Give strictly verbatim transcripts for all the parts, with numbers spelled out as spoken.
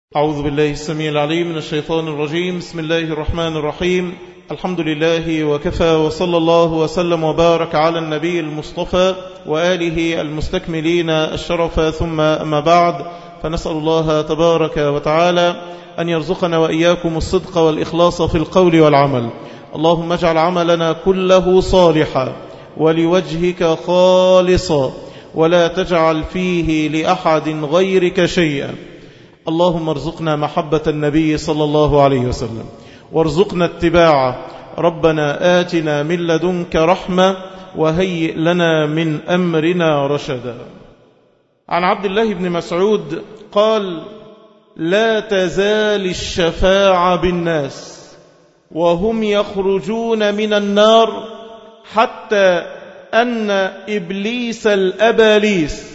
أعوذ بالله السميع العليم من الشيطان الرجيم. بسم الله الرحمن الرحيم. الحمد لله وكفى، وصلى الله وسلم وبارك على النبي المصطفى وآله المستكملين الشرف، ثم أما بعد، فنسأل الله تبارك وتعالى أن يرزقنا وإياكم الصدق والإخلاص في القول والعمل. اللهم اجعل عملنا كله صالحا ولوجهك خالصا، ولا تجعل فيه لأحد غيرك شيئا. اللهم ارزقنا محبة النبي صلى الله عليه وسلم، وارزقنا اتباعه. ربنا آتنا من لدنك رحمة، وهيئ لنا من أمرنا رشدا. عن عبد الله بن مسعود قال: لا تزال الشفاعة بالناس وهم يخرجون من النار، حتى أن إبليس الأباليس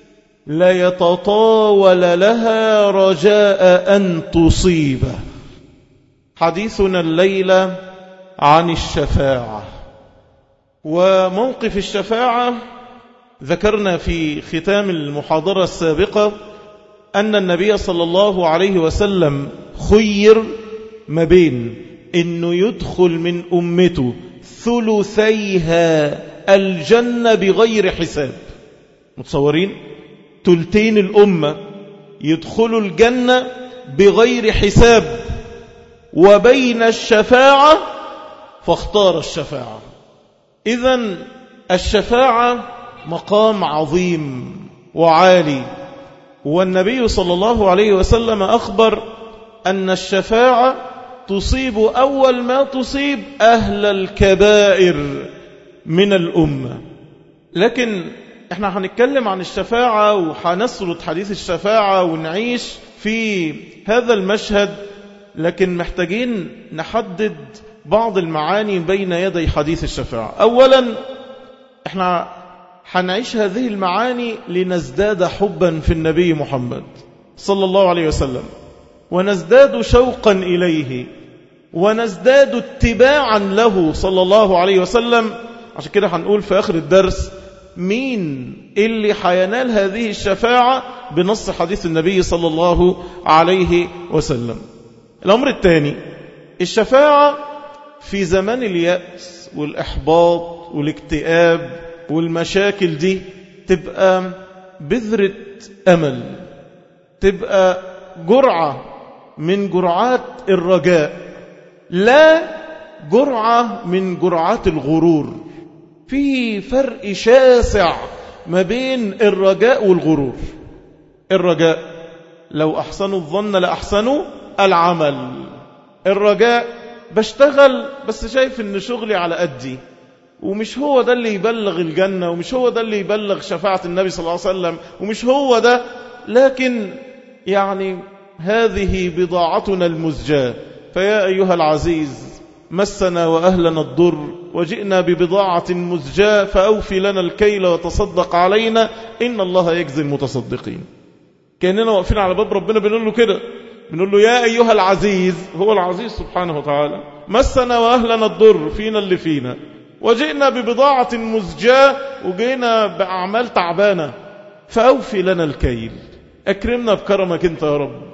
ليتطاول لها رجاء أن تصيبه. حديثنا الليلة عن الشفاعة وموقف الشفاعة. ذكرنا في ختام المحاضرة السابقة أن النبي صلى الله عليه وسلم خير ما بين أنه يدخل من أمته ثلثيها الجنة بغير حساب. متصورين؟ تلتين الأمة يدخلوا الجنة بغير حساب، وبين الشفاعة، فاختار الشفاعة. إذن الشفاعة مقام عظيم وعالي، والنبي صلى الله عليه وسلم أخبر أن الشفاعة تصيب أول ما تصيب أهل الكبائر من الأمة. لكن احنا هنتكلم عن الشفاعة وهنسرد حديث الشفاعة ونعيش في هذا المشهد، لكن محتاجين نحدد بعض المعاني بين يدي حديث الشفاعة. أولا، احنا هنعيش هذه المعاني لنزداد حبا في النبي محمد صلى الله عليه وسلم، ونزداد شوقا إليه، ونزداد اتباعا له صلى الله عليه وسلم. عشان كده هنقول في آخر الدرس مين اللي حينال هذه الشفاعة بنص حديث النبي صلى الله عليه وسلم. الأمر الثاني، الشفاعة في زمان اليأس والإحباط والاكتئاب والمشاكل دي تبقى بذرة أمل، تبقى جرعة من جرعات الرجاء، لا جرعة من جرعات الغرور. في فرق شاسع ما بين الرجاء والغرور. الرجاء لو أحسنوا الظن لأحسنوا العمل. الرجاء بشتغل بس شايف ان شغلي على قدي، ومش هو ده اللي يبلغ الجنة، ومش هو ده اللي يبلغ شفاعة النبي صلى الله عليه وسلم، ومش هو ده، لكن يعني هذه بضاعتنا المزجاة. فيا أيها العزيز، مسنا وأهلنا الضر، وجئنا ببضاعة مزجاة، فأوفي لنا الكيل وتصدق علينا، إن الله يجزي المتصدقين. كأننا واقفين على باب ربنا بنقول له كده، بنقول له يا أيها العزيز، هو العزيز سبحانه وتعالى، مسنا وأهلنا الضر، فينا اللي فينا، وجئنا ببضاعة مزجاة، وجئنا بأعمال تعبانة، فأوفي لنا الكيل، أكرمنا بكرمك أنت يا رب،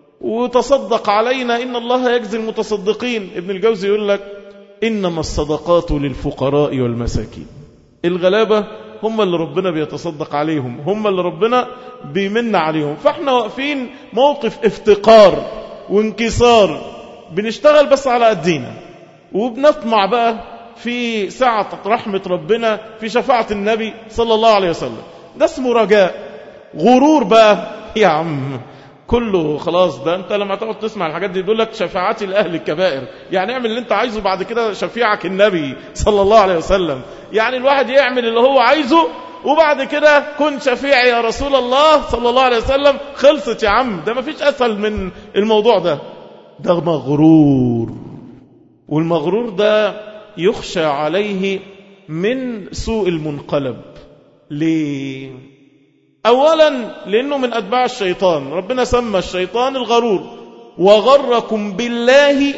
وتصدق علينا، إن الله يجزي المتصدقين. ابن الجوزي يقول لك إنما الصدقات للفقراء والمساكين. الغلابة هم اللي ربنا بيتصدق عليهم، هم اللي ربنا بيمن عليهم. فاحنا واقفين موقف افتقار وانكسار، بنشتغل بس على قدينا، وبنطمع بقى في سعة رحمة ربنا، في شفاعة النبي صلى الله عليه وسلم. ده اسمه رجاء. غرور بقى يا عم كله خلاص، ده انت لما تقعد تسمع الحاجات دي يقول لك شفاعتي لأهل الكبائر، يعني اعمل اللي انت عايزه، بعد كده شفيعك النبي صلى الله عليه وسلم. يعني الواحد يعمل اللي هو عايزه، وبعد كده كن شفيعي يا رسول الله صلى الله عليه وسلم. خلصت يا عم، ده ما فيش أسهل من الموضوع ده. ده مغرور، والمغرور ده يخشى عليه من سوء المنقلب. ليه؟ أولا لأنه من أتباع الشيطان. ربنا سمى الشيطان الغرور، وغركم بالله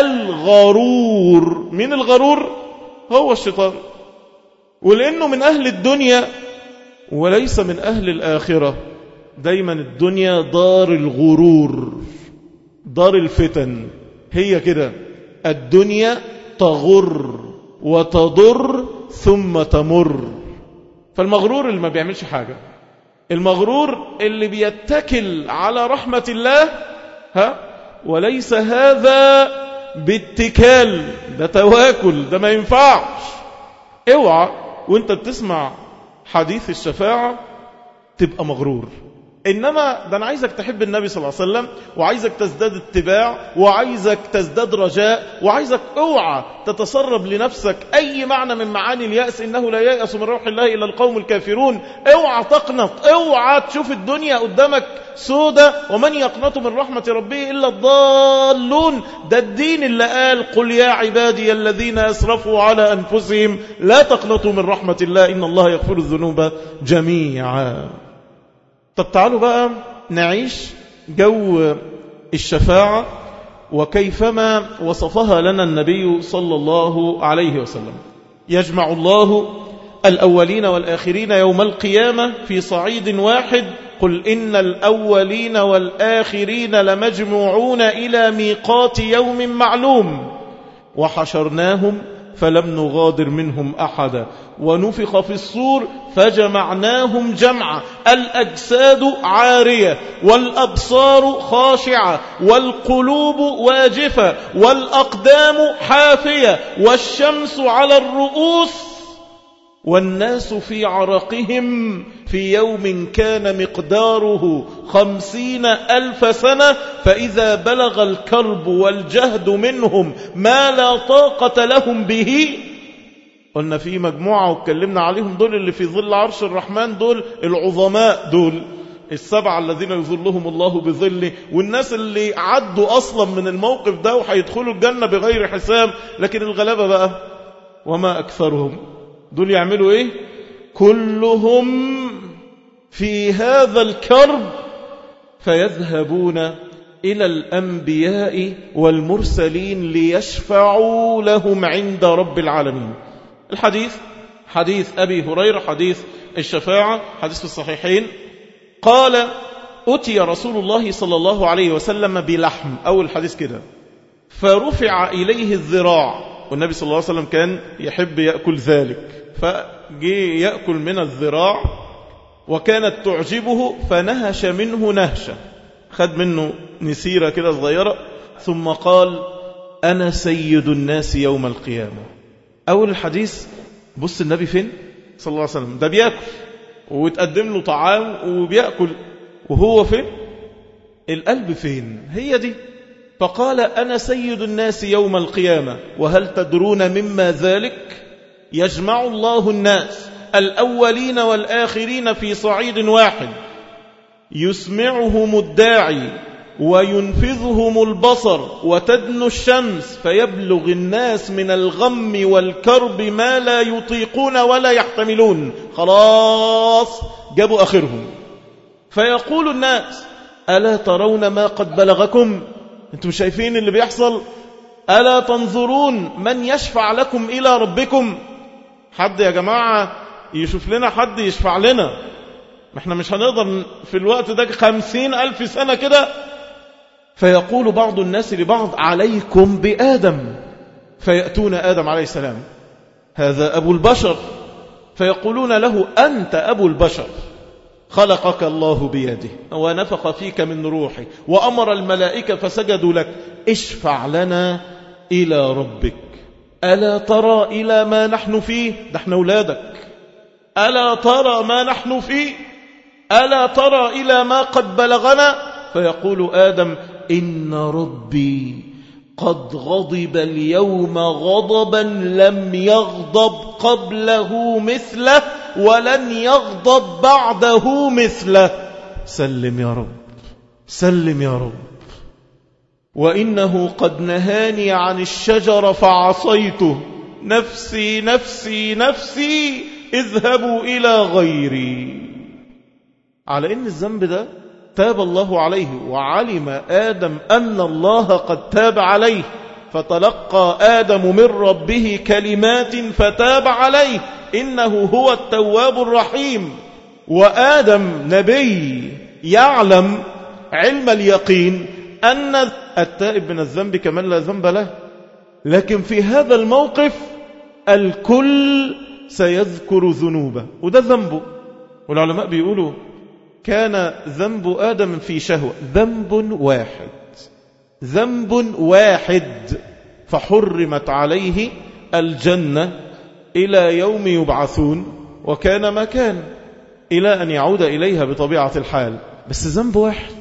الغرور. من الغرور؟ هو الشيطان. ولأنه من أهل الدنيا وليس من أهل الآخرة، دايما الدنيا دار الغرور، دار الفتن، هي كده. الدنيا تغر وتضر ثم تمر. فالمغرور اللي ما بيعملش حاجة، المغرور اللي بيتكل على رحمة الله، ها، وليس هذا باتكال، ده تواكل، ده ما ينفعش. اوعى وانت بتسمع حديث الشفاعة تبقى مغرور. إنما ده أنا عايزك تحب النبي صلى الله عليه وسلم، وعايزك تزداد اتباع، وعايزك تزداد رجاء، وعايزك اوعى تتسرب لنفسك أي معنى من معاني اليأس. إنه لا ييأس من روح الله إلا القوم الكافرون. اوعى تقنط، اوعى تشوف الدنيا قدامك سودة، ومن يقنط من رحمة ربه إلا الضالون. ده الدين اللي قال قل يا عبادي الذين أسرفوا على أنفسهم لا تقنطوا من رحمة الله إن الله يغفر الذنوب جميعا. طب تعالوا بقى نعيش جو الشفاعة وكيفما وصفها لنا النبي صلى الله عليه وسلم. يجمع الله الأولين والآخرين يوم القيامة في صعيد واحد. قل إن الأولين والآخرين لمجموعون إلى ميقات يوم معلوم وحشرناهم فلم نغادر منهم أحدا ونفخ في الصور فجمعناهم جمعا الأجساد عارية والأبصار خاشعة والقلوب واجفة والأقدام حافية والشمس على الرؤوس والناس في عرقهم في يوم كان مقداره خمسين ألف سنة فإذا بلغ الكرب والجهد منهم ما لا طاقة لهم به. قلنا في مجموعة واتكلمنا عليهم، دول اللي في ظل عرش الرحمن، دول العظماء، دول السبعة الذين يظلهم الله بظله، والناس اللي عدوا أصلا من الموقف ده وحيدخلوا الجنة بغير حساب. لكن الغلابة بقى وما أكثرهم، دول يعملوا إيه؟ كلهم في هذا الكرب فيذهبون إلى الأنبياء والمرسلين ليشفعوا لهم عند رب العالمين. الحديث حديث أبي هريرة، حديث الشفاعة، حديث في الصحيحين. قال أتي رسول الله صلى الله عليه وسلم بلحم، أول الحديث كده، فرفع إليه الذراع، والنبي صلى الله عليه وسلم كان يحب يأكل ذلك، فجي يأكل من الذراع وكانت تعجبه فنهش منه نهشة، خد منه نسيرة كده صغيرة، ثم قال أنا سيد الناس يوم القيامة. أول الحديث بص النبي فين صلى الله عليه وسلم، ده بيأكل وتقدم له طعام وبيأكل، وهو فين؟ القلب فين؟ هي دي. فقال أنا سيد الناس يوم القيامة وهل تدرون مما ذلك؟ يجمع الله الناس الأولين والآخرين في صعيد واحد يسمعهم الداعي وينفذهم البصر وتدنو الشمس فيبلغ الناس من الغم والكرب ما لا يطيقون ولا يحتملون، خلاص جابوا آخرهم. فيقول الناس ألا ترون ما قد بلغكم؟ انتم شايفين اللي بيحصل؟ ألا تنظرون من يشفع لكم إلى ربكم؟ حد يا جماعة يشوف لنا حد يشفع لنا، ما احنا مش هنقدر في الوقت ده خمسين ألف سنة كده. فيقول بعض الناس لبعض عليكم بآدم، فيأتون آدم عليه السلام هذا أبو البشر، فيقولون له أنت أبو البشر، خلقك الله بيده ونفخ فيك من روحه وأمر الملائكة فسجدوا لك، اشفع لنا إلى ربك. ألا ترى إلى ما نحن فيه؟ ده احنا أولادك. ألا ترى ما نحن فيه؟ ألا ترى إلى ما قد بلغنا؟ فيقول آدم إن ربي قد غضب اليوم غضبا لم يغضب قبله مثله ولن يغضب بعده مثله. سلم يا رب، سلم يا رب. وإنه قد نهاني عن الشجرة فعصيته، نفسي نفسي نفسي اذهبوا إلى غيري. على إن الذنب ده تاب الله عليه، وعلم آدم أن الله قد تاب عليه، فتلقى آدم من ربه كلمات فتاب عليه إنه هو التواب الرحيم. وآدم نبي يعلم علم اليقين أن التائب من الذنب كمن لا ذنب له، لكن في هذا الموقف الكل سيذكر ذنوبه وده ذنبه. والعلماء بيقولوا كان ذنب آدم في شهوة ذنب واحد، ذنب واحد فحرمت عليه الجنة إلى يوم يبعثون، وكان ما كان إلى أن يعود إليها بطبيعة الحال، بس ذنب واحد.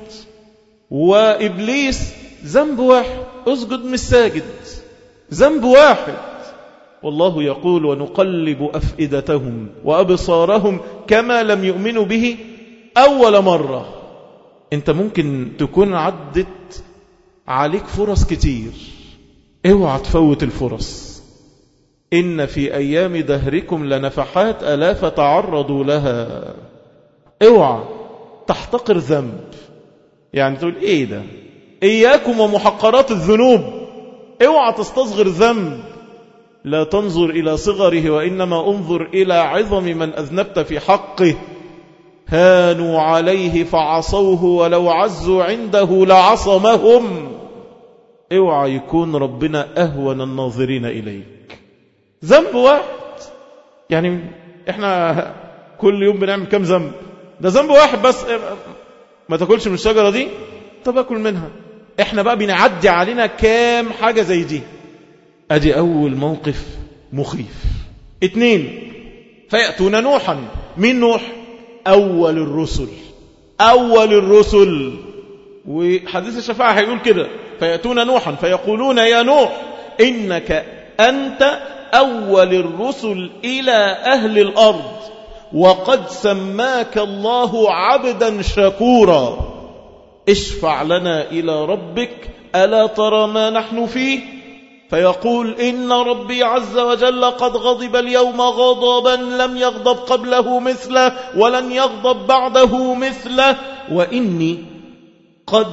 وإبليس ذنب واحد، أسجد مش ساجد، ذنب واحد. والله يقول ونقلب أفئدتهم وأبصارهم كما لم يؤمنوا به أول مرة. أنت ممكن تكون عدت عليك فرص كتير، اوعى تفوت الفرص. إن في أيام دهركم لنفحات ألا فتعرضوا لها. اوعى تحتقر ذنب، يعني تقول ايه ده، إياكم ومحقرات الذنوب، اوعى تستصغر ذنب. لا تنظر إلى صغره وإنما انظر إلى عظم من أذنبت في حقه. هانوا عليه فعصوه ولو عزوا عنده لعصمهم. اوعى يكون ربنا أهون الناظرين إليك. ذنب واحد، يعني احنا كل يوم بنعمل كم ذنب؟ ده ذنب واحد بس، ما تاكلش من الشجرة دي، طب اكل منها. احنا بقى بنعدي علينا كام حاجة زي دي. ادي اول موقف مخيف. اتنين، فيأتون نوحا. مين نوح؟ اول الرسل، اول الرسل. وحديث الشفاعة هيقول كده، فيأتون نوحا فيقولون يا نوح إنك أنت أول الرسل إلى أهل الأرض وقد سماك الله عبدا شكورا، اشفع لنا إلى ربك ألا ترى ما نحن فيه؟ فيقول إن ربي عز وجل قد غضب اليوم غضبا لم يغضب قبله مثله ولن يغضب بعده مثله، وإني قد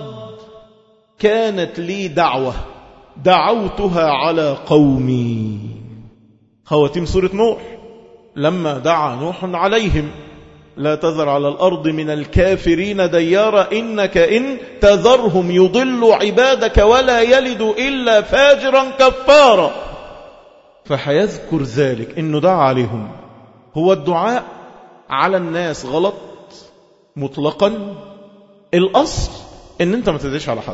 كانت لي دعوة دعوتها على قومي. خواتيم سورة نوح لما دعا نوح عليهم لا تذر على الأرض من الكافرين ديارا إنك إن تذرهم يضل عبادك ولا يلد إلا فاجرا كفارا. فحيذكر ذلك إنه دعا عليهم. هو الدعاء على الناس غلط مطلقا؟ الأصل إن أنت ما تدعيش على حد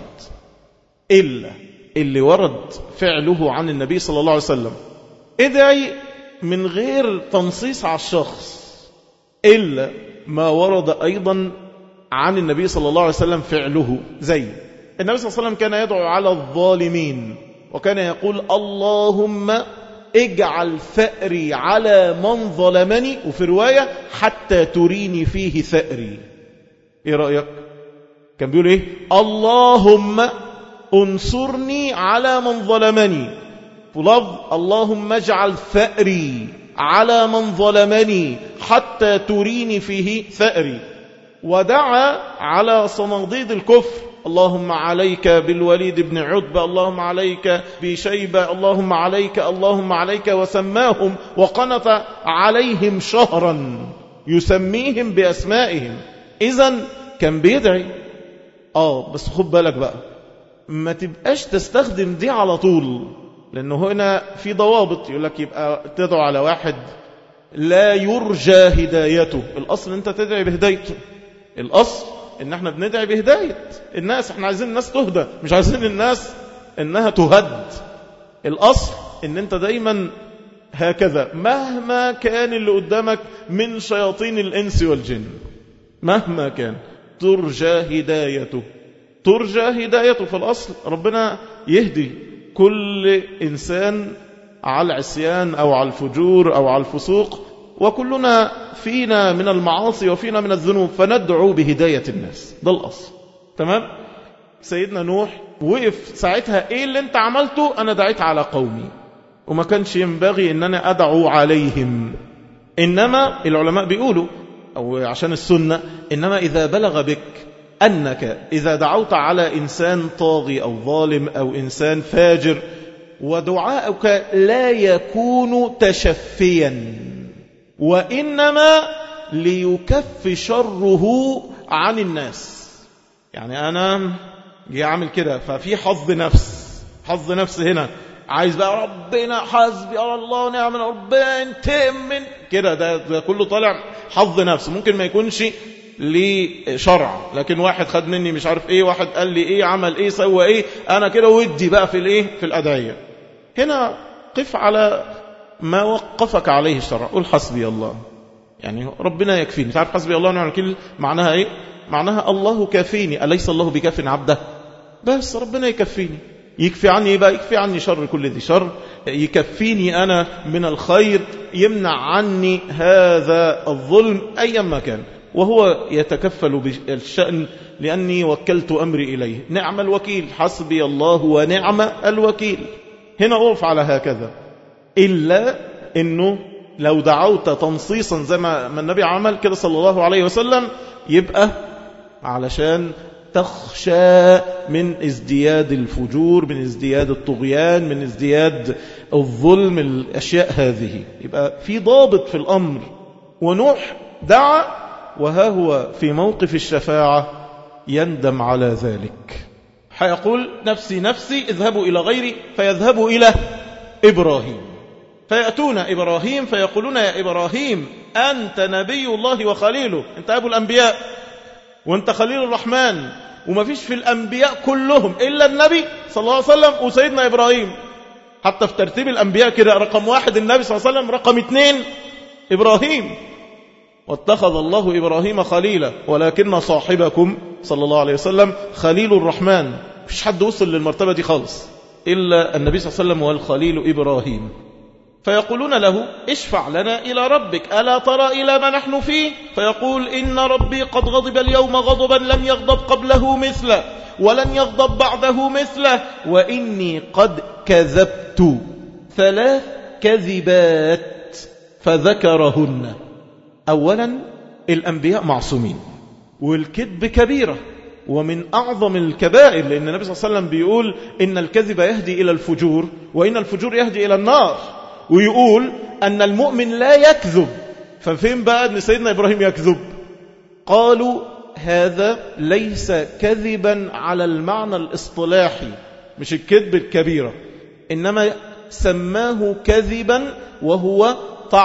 إلا اللي ورد فعله عن النبي صلى الله عليه وسلم. ادعي من غير تنصيص على الشخص إلا ما ورد أيضا عن النبي صلى الله عليه وسلم فعله. زي النبي صلى الله عليه وسلم كان يدعو على الظالمين وكان يقول اللهم اجعل ثأري على من ظلمني، وفي رواية حتى تريني فيه ثأري. ايه رأيك؟ كان بيقول ايه؟ اللهم انصرني على من ظلمني، فلفظ اللهم اجعل ثأري على من ظلمني حتى تريني فيه ثأري. ودعا على صناديد الكفر اللهم عليك بالوليد بن عتبة، اللهم عليك بشيبة، اللهم عليك اللهم عليك، وسماهم وقنط عليهم شهرا يسميهم بأسمائهم. إذن كان بيدعي. آه بس خد بالك بقى، ما تبقاش تستخدم دي على طول، لأنه هنا في ضوابط. يقول لك يبقى تدعو على واحد لا يرجى هدايته. الأصل أنت تدعي بهدايته، الأصل إن احنا بندعي بهداية الناس. احنا عايزين الناس تهدى، مش عايزين الناس إنها تهد. الأصل إن أنت دايما هكذا مهما كان اللي قدامك من شياطين الإنس والجن، مهما كان ترجى هدايته، ترجى هدايته. في الأصل ربنا يهدي كل إنسان على العصيان أو على الفجور أو على الفسوق، وكلنا فينا من المعاصي وفينا من الذنوب، فندعو بهداية الناس. ده الأصل. تمام؟ سيدنا نوح وقف ساعتها ايه اللي انت عملته؟ انا دعيت على قومي وما كانش ينبغي ان انا ادعو عليهم. انما العلماء بيقولوا او عشان السنة، انما اذا بلغ بك انك اذا دعوت على انسان طاغي او ظالم او انسان فاجر ودعاؤك لا يكون تشفيا، وانما ليكف شره عن الناس. يعني أنا جي أعمل كده ففي حظ نفس، حظ نفس هنا عايز بقى ربنا حسبي الله ونعم ربنا انتم من كده، ده, ده كله طالع حظ نفس. ممكن ما يكونش ليه شرع، لكن واحد خد مني مش عارف ايه، واحد قال لي ايه، عمل ايه، سوى ايه، انا كده ودي بقى في الايه في الأدعية. هنا قف على ما وقفك عليه الشرع، قل حسبي الله، يعني ربنا يكفيني. تعرف حسبي الله ونعم الوكيل معناها ايه؟ معناها الله كافيني، أليس الله بكاف عبده؟ بس ربنا يكفيني، يكفي عني ايه بقى؟ يكفي عني شر كل ذي شر، يكفيني أنا من الخير، يمنع عني هذا الظلم أيما كان، وهو يتكفل بالشأن لأني وكلت أمري إليه. نعم الوكيل، حسبي الله ونعم الوكيل. هنا أقف على هكذا، إلا أنه لو دعوت تنصيصا زي ما النبي عمل كده صلى الله عليه وسلم، يبقى علشان تخشى من ازدياد الفجور، من ازدياد الطغيان، من ازدياد الظلم، الأشياء هذه، يبقى في ضابط في الأمر. ونوح دعا وها هو في موقف الشفاعة يندم على ذلك، حيقول نفسي نفسي، اذهبوا إلى غيري، فيذهبوا إلى إبراهيم، فيأتون إبراهيم فيقولون يا إبراهيم أنت نبي الله وخليله، أنت أبو الأنبياء وأنت خليل الرحمن، وما فيش في الأنبياء كلهم إلا النبي صلى الله عليه وسلم وسيدنا إبراهيم. حتى في ترتيب الأنبياء كده رقم واحد النبي صلى الله عليه وسلم، رقم اثنين إبراهيم. واتخذ الله إبراهيم خليلا ولكن صاحبكم صلى الله عليه وسلم خليل الرحمن. مفيش حد وصل للمرتبة دي خالص إلا النبي صلى الله عليه وسلم والخليل إبراهيم. فيقولون له اشفع لنا إلى ربك ألا ترى إلى ما نحن فيه؟ فيقول إن ربي قد غضب اليوم غضبا لم يغضب قبله مثله ولن يغضب بعده مثله، وإني قد كذبت ثلاث كذبات فذكرهن. أولا الأنبياء معصومين، والكذب كبيرة ومن أعظم الكبائر، لأن النبي صلى الله عليه وسلم بيقول إن الكذب يهدي إلى الفجور وإن الفجور يهدي إلى النار، ويقول أن المؤمن لا يكذب. ففين بقى أن سيدنا إبراهيم يكذب؟ قالوا هذا ليس كذبا على المعنى الاصطلاحي، مش الكذب الكبيرة، إنما سماه كذبا وهو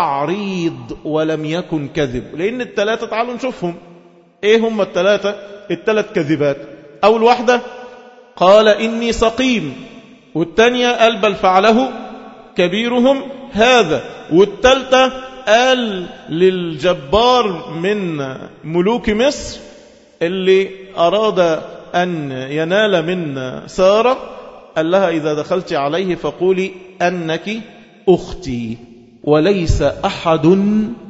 تعريض ولم يكن كذب. لأن الثلاثة تعالوا نشوفهم إيه هم الثلاثة الثلاث كذبات. أول واحدة قال إني سقيم، والثانية قال بل فعله كبيرهم هذا، والثالثة قال للجبار من ملوك مصر اللي أراد أن ينال من سارة، قال لها إذا دخلت عليه فقولي أنك أختي وليس أحد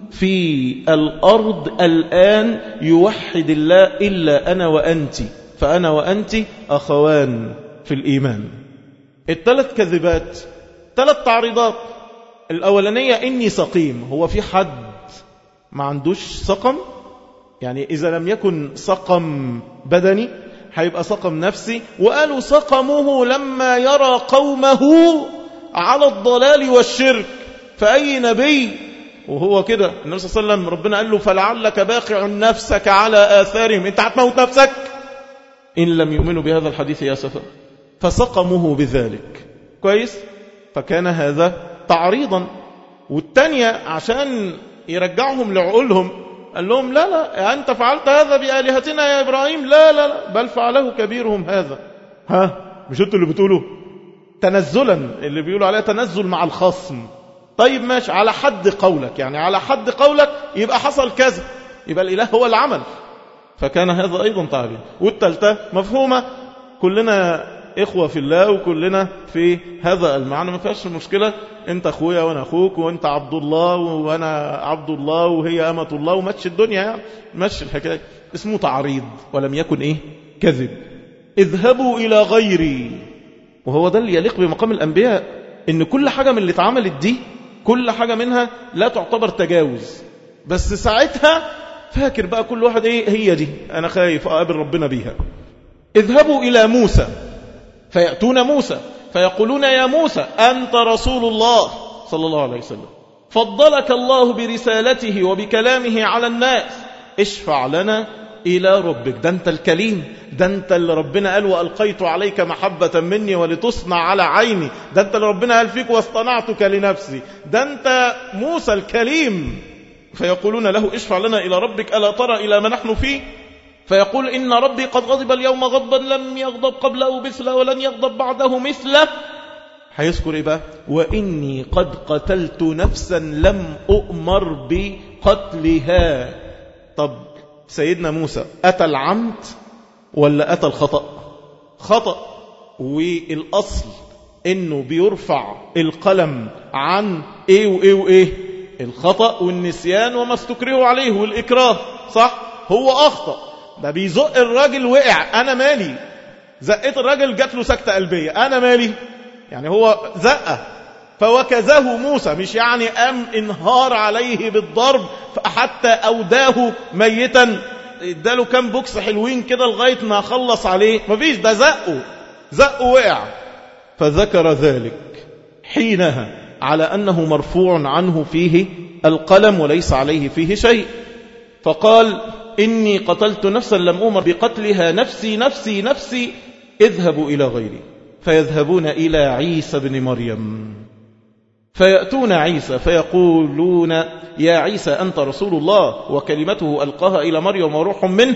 في الأرض الآن يوحد الله إلا أنا وأنت، فأنا وأنت أخوان في الإيمان. الثلاث كذبات، ثلاث تعريضات. الأولانية إني سقيم، هو في حد ما عندوش سقم؟ يعني إذا لم يكن سقم بدني هيبقى سقم نفسي. وقالوا سقمه لما يرى قومه على الضلال والشرك، فأي نبي وهو كده؟ النبي صلى الله عليه وسلم ربنا قال له فلعلك باقع نفسك على آثارهم، انت هتموت نفسك إن لم يؤمنوا بهذا الحديث يا سفا. فسقمه بذلك كويس، فكان هذا تعريضا. والتانية عشان يرجعهم لعقولهم قال لهم لا لا أنت فعلت هذا بآلهتنا يا إبراهيم، لا لا لا بل فعله كبيرهم هذا. ها مش انتوا اللي بتقولوا تنزلا، اللي بيقولوا عليه تنزل مع الخصم. طيب ماشي، على حد قولك، يعني على حد قولك يبقى حصل كذا، يبقى الإله هو العمل، فكان هذا أيضا تعريض. والثالثة مفهومة، كلنا إخوة في الله وكلنا في هذا المعنى، ما فيهاش مشكلة، أنت أخويا وأنا أخوك، وأنت عبد الله وأنا عبد الله وهي أمة الله، ومتش الدنيا يعني متش الحكاية. اسمه تعريض ولم يكن إيه كذب. اذهبوا إلى غيري، وهو ده اللي يليق بمقام الأنبياء، إن كل حاجة من اللي اتعملت دي كل حاجة منها لا تعتبر تجاوز، بس ساعتها فاكر بقى كل واحد إيه هي دي، أنا خايف أقابل ربنا بيها. اذهبوا إلى موسى فيأتون موسى فيقولون يا موسى أنت رسول الله صلى الله عليه وسلم، فضلك الله برسالته وبكلامه على الناس، اشفع لنا إلى ربك. ده أنت الكليم، ده أنت اللي ربنا قال وألقيت عليك محبة مني ولتصنع على عيني، ده أنت اللي ربنا قال فيك واصطنعتك لنفسي، ده أنت موسى الكليم. فيقولون له اشفع لنا إلى ربك ألا ترى إلى ما نحن فيه؟ فيقول إن ربي قد غضب اليوم غضبا لم يغضب قبله مثله ولن يغضب بعده مثله. هيذكر إيه بقى؟ وإني قد قتلت نفسا لم أؤمر بقتلها. طب سيدنا موسى أتى العمد ولا أتى الخطأ؟ خطأ. والأصل إنه بيرفع القلم عن إيه وإيه وإيه؟ الخطأ والنسيان وما استكرهوا عليه والإكراه، صح؟ هو أخطأ، ده بيزق الراجل وقع، أنا مالي؟ زقت الراجل جات له سكتة قلبية، أنا مالي؟ يعني هو زقه. فوكزه موسى، مش يعني أم انهار عليه بالضرب حتى أوداه ميتا، اداله كام بوكس حلوين كده لغاية ما خلص عليه، مفيش، ده زقه زقه وقع. فذكر ذلك حينها على أنه مرفوع عنه فيه القلم وليس عليه فيه شيء. فقال إني قتلت نفسا لم أؤمر بقتلها نفسي نفسي نفسي اذهبوا إلى غيري. فيذهبون إلى عيسى بن مريم فيأتون عيسى فيقولون يا عيسى أنت رسول الله وكلمته ألقاها إلى مريم وروح منه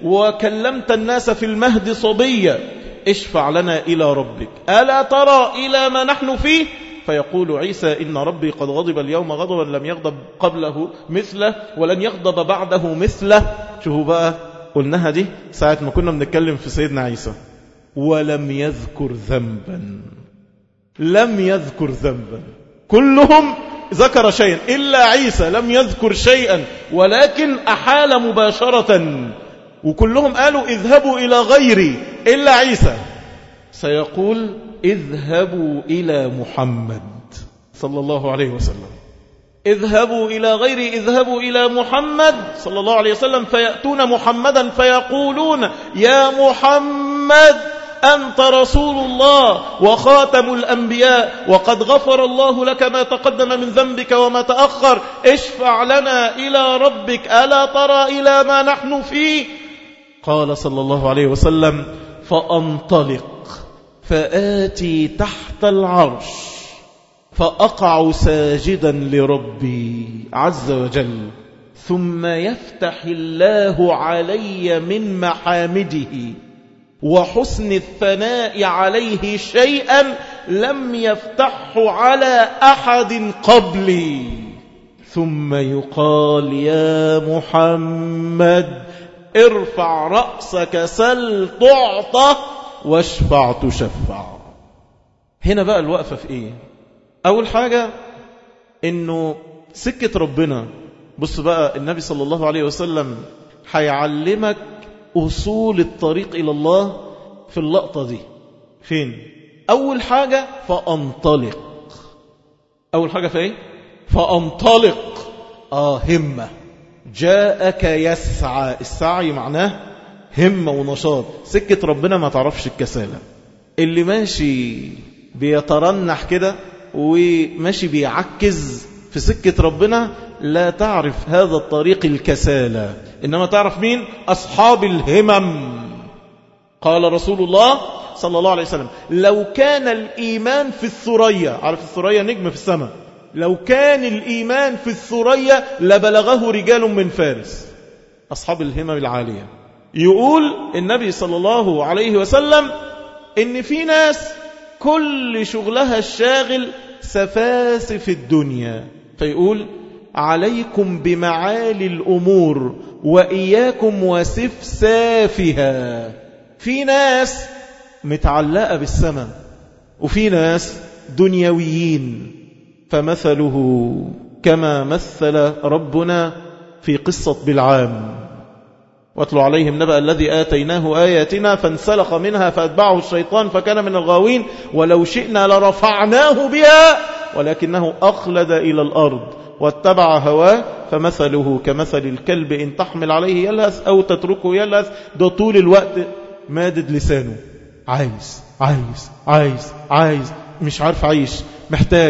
وكلمت الناس في المهد صبيا اشفع لنا إلى ربك ألا ترى إلى ما نحن فيه؟ فيقول عيسى إن ربي قد غضب اليوم غضبا لم يغضب قبله مثله ولن يغضب بعده مثله. شوفوا بقى، قلناها دي ساعة ما كنا بنتكلم في سيدنا عيسى. ولم يذكر ذنبا، لم يذكر ذنبا، كلهم ذكر شيئا إلا عيسى لم يذكر شيئا، ولكن أحال مباشرة. وكلهم قالوا اذهبوا إلى غيري إلا عيسى. سيقول اذهبوا إلى محمد صلى الله عليه وسلم، اذهبوا إلى غيري، اذهبوا إلى محمد صلى الله عليه وسلم. فيأتون محمدا فيقولون يا محمد أنت رسول الله وخاتم الأنبياء وقد غفر الله لك ما تقدم من ذنبك وما تأخر، اشفع لنا إلى ربك ألا ترى إلى ما نحن فيه؟ قال صلى الله عليه وسلم فأنطلق فآتي تحت العرش فأقع ساجدا لربي عز وجل ثم يفتح الله علي من محامده وحسن الثناء عليه شيئا لم يفتحه على أحد قبلي، ثم يقال يا محمد ارفع رأسك سل تعطى واشفع تشفع. هنا بقى الوقفة في ايه؟ اول حاجة انه سكة ربنا. بص بقى النبي صلى الله عليه وسلم هيعلمك أصول الطريق إلى الله في اللقطة دي. فين؟ أول حاجة فأنطلق. أول حاجة في ايه؟ فأنطلق. آه همة. جاءك يسعى، السعي معناه همة ونشاط. سكة ربنا ما تعرفش الكسالة. اللي ماشي بيترنح كده وماشي بيعكز في سكة ربنا لا تعرف هذا الطريق الكسالة، إنما تعرف مين؟ أصحاب الهمم. قال رسول الله صلى الله عليه وسلم لو كان الإيمان في الثريا، عارف الثريا نجم في السماء، لو كان الإيمان في الثريا لبلغه رجال من فارس، أصحاب الهمم العالية. يقول النبي صلى الله عليه وسلم إن في ناس كل شغلها الشاغل سفاسف الدنيا، فيقول عليكم بمعالي الأمور وإياكم وسفسافها. في ناس متعلقة بالسماء وفي ناس دنيويين، فمثله كما مثل ربنا في قصة بلعام واتلو عليهم نبأ الذي آتيناه آياتنا فانسلخ منها فأتبعه الشيطان فكان من الغاوين ولو شئنا لرفعناه بها ولكنه أخلد إلى الأرض واتبع هواه فمثله كمثل الكلب إن تحمل عليه يلهث أو تتركه يلهث. ده طول الوقت مادد لسانه، عايز عايز عايز عايز، مش عارف عايش، محتاج،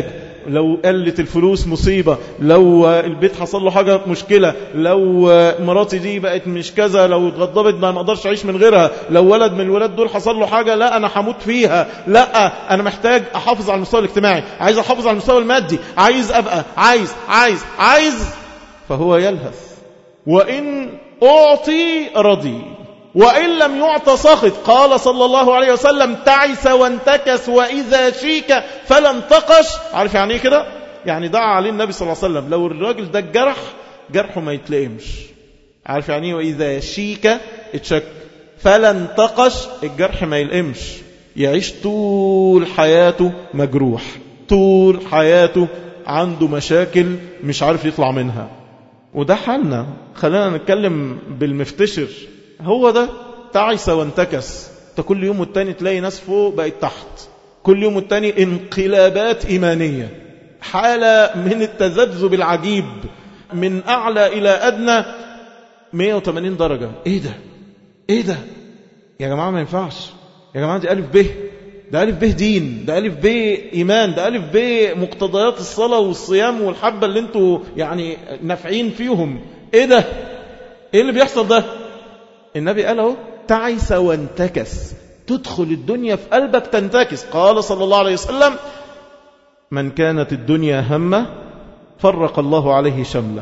لو قلت الفلوس مصيبة، لو البيت حصل له حاجة مشكلة، لو مراتي دي بقت مش كذا، لو اتغضبت ما اقدرش اعيش من غيرها، لو ولد من الولاد دول حصل له حاجة لا انا هموت فيها، لا انا محتاج احافظ على المستوى الاجتماعي، عايز احافظ على المستوى المادي، عايز ابقى عايز عايز عايز فهو يلهث. وإن أعطي رضي وإن لم يعط سخط. قال صلى الله عليه وسلم تعس وانتكس وإذا شيك فلا انتقش. عارف يعني ايه كده؟ يعني دعا عليه النبي صلى الله عليه وسلم لو الراجل ده الجرح جرحه ما يتلئمش. عارف يعني ايه وإذا شيك اتشك فلا انتقش الجرح ما يلئمش، يعيش طول حياته مجروح، طول حياته عنده مشاكل مش عارف يطلع منها. وده حالنا. خلينا نتكلم بالمفتشر، هو ده تعيس وانتكس. انت كل يوم والتاني تلاقي ناس فوق بقت تحت، كل يوم والتاني انقلابات إيمانية، حالة من التذبذب العجيب من أعلى إلى أدنى مية وثمانين درجة. ايه ده ايه ده يا جماعة؟ ما ينفعش يا جماعة. دي ألف به، ده ألف به دين، ده ألف به إيمان، ده ألف به مقتضيات الصلاة والصيام والحبة اللي انتوا يعني نافعين فيهم. ايه ده؟ ايه اللي بيحصل ده؟ النبي قال اهو تعيس وانتكس، تدخل الدنيا في قلبك تنتكس. قال صلى الله عليه وسلم من كانت الدنيا همه فرق الله عليه شمله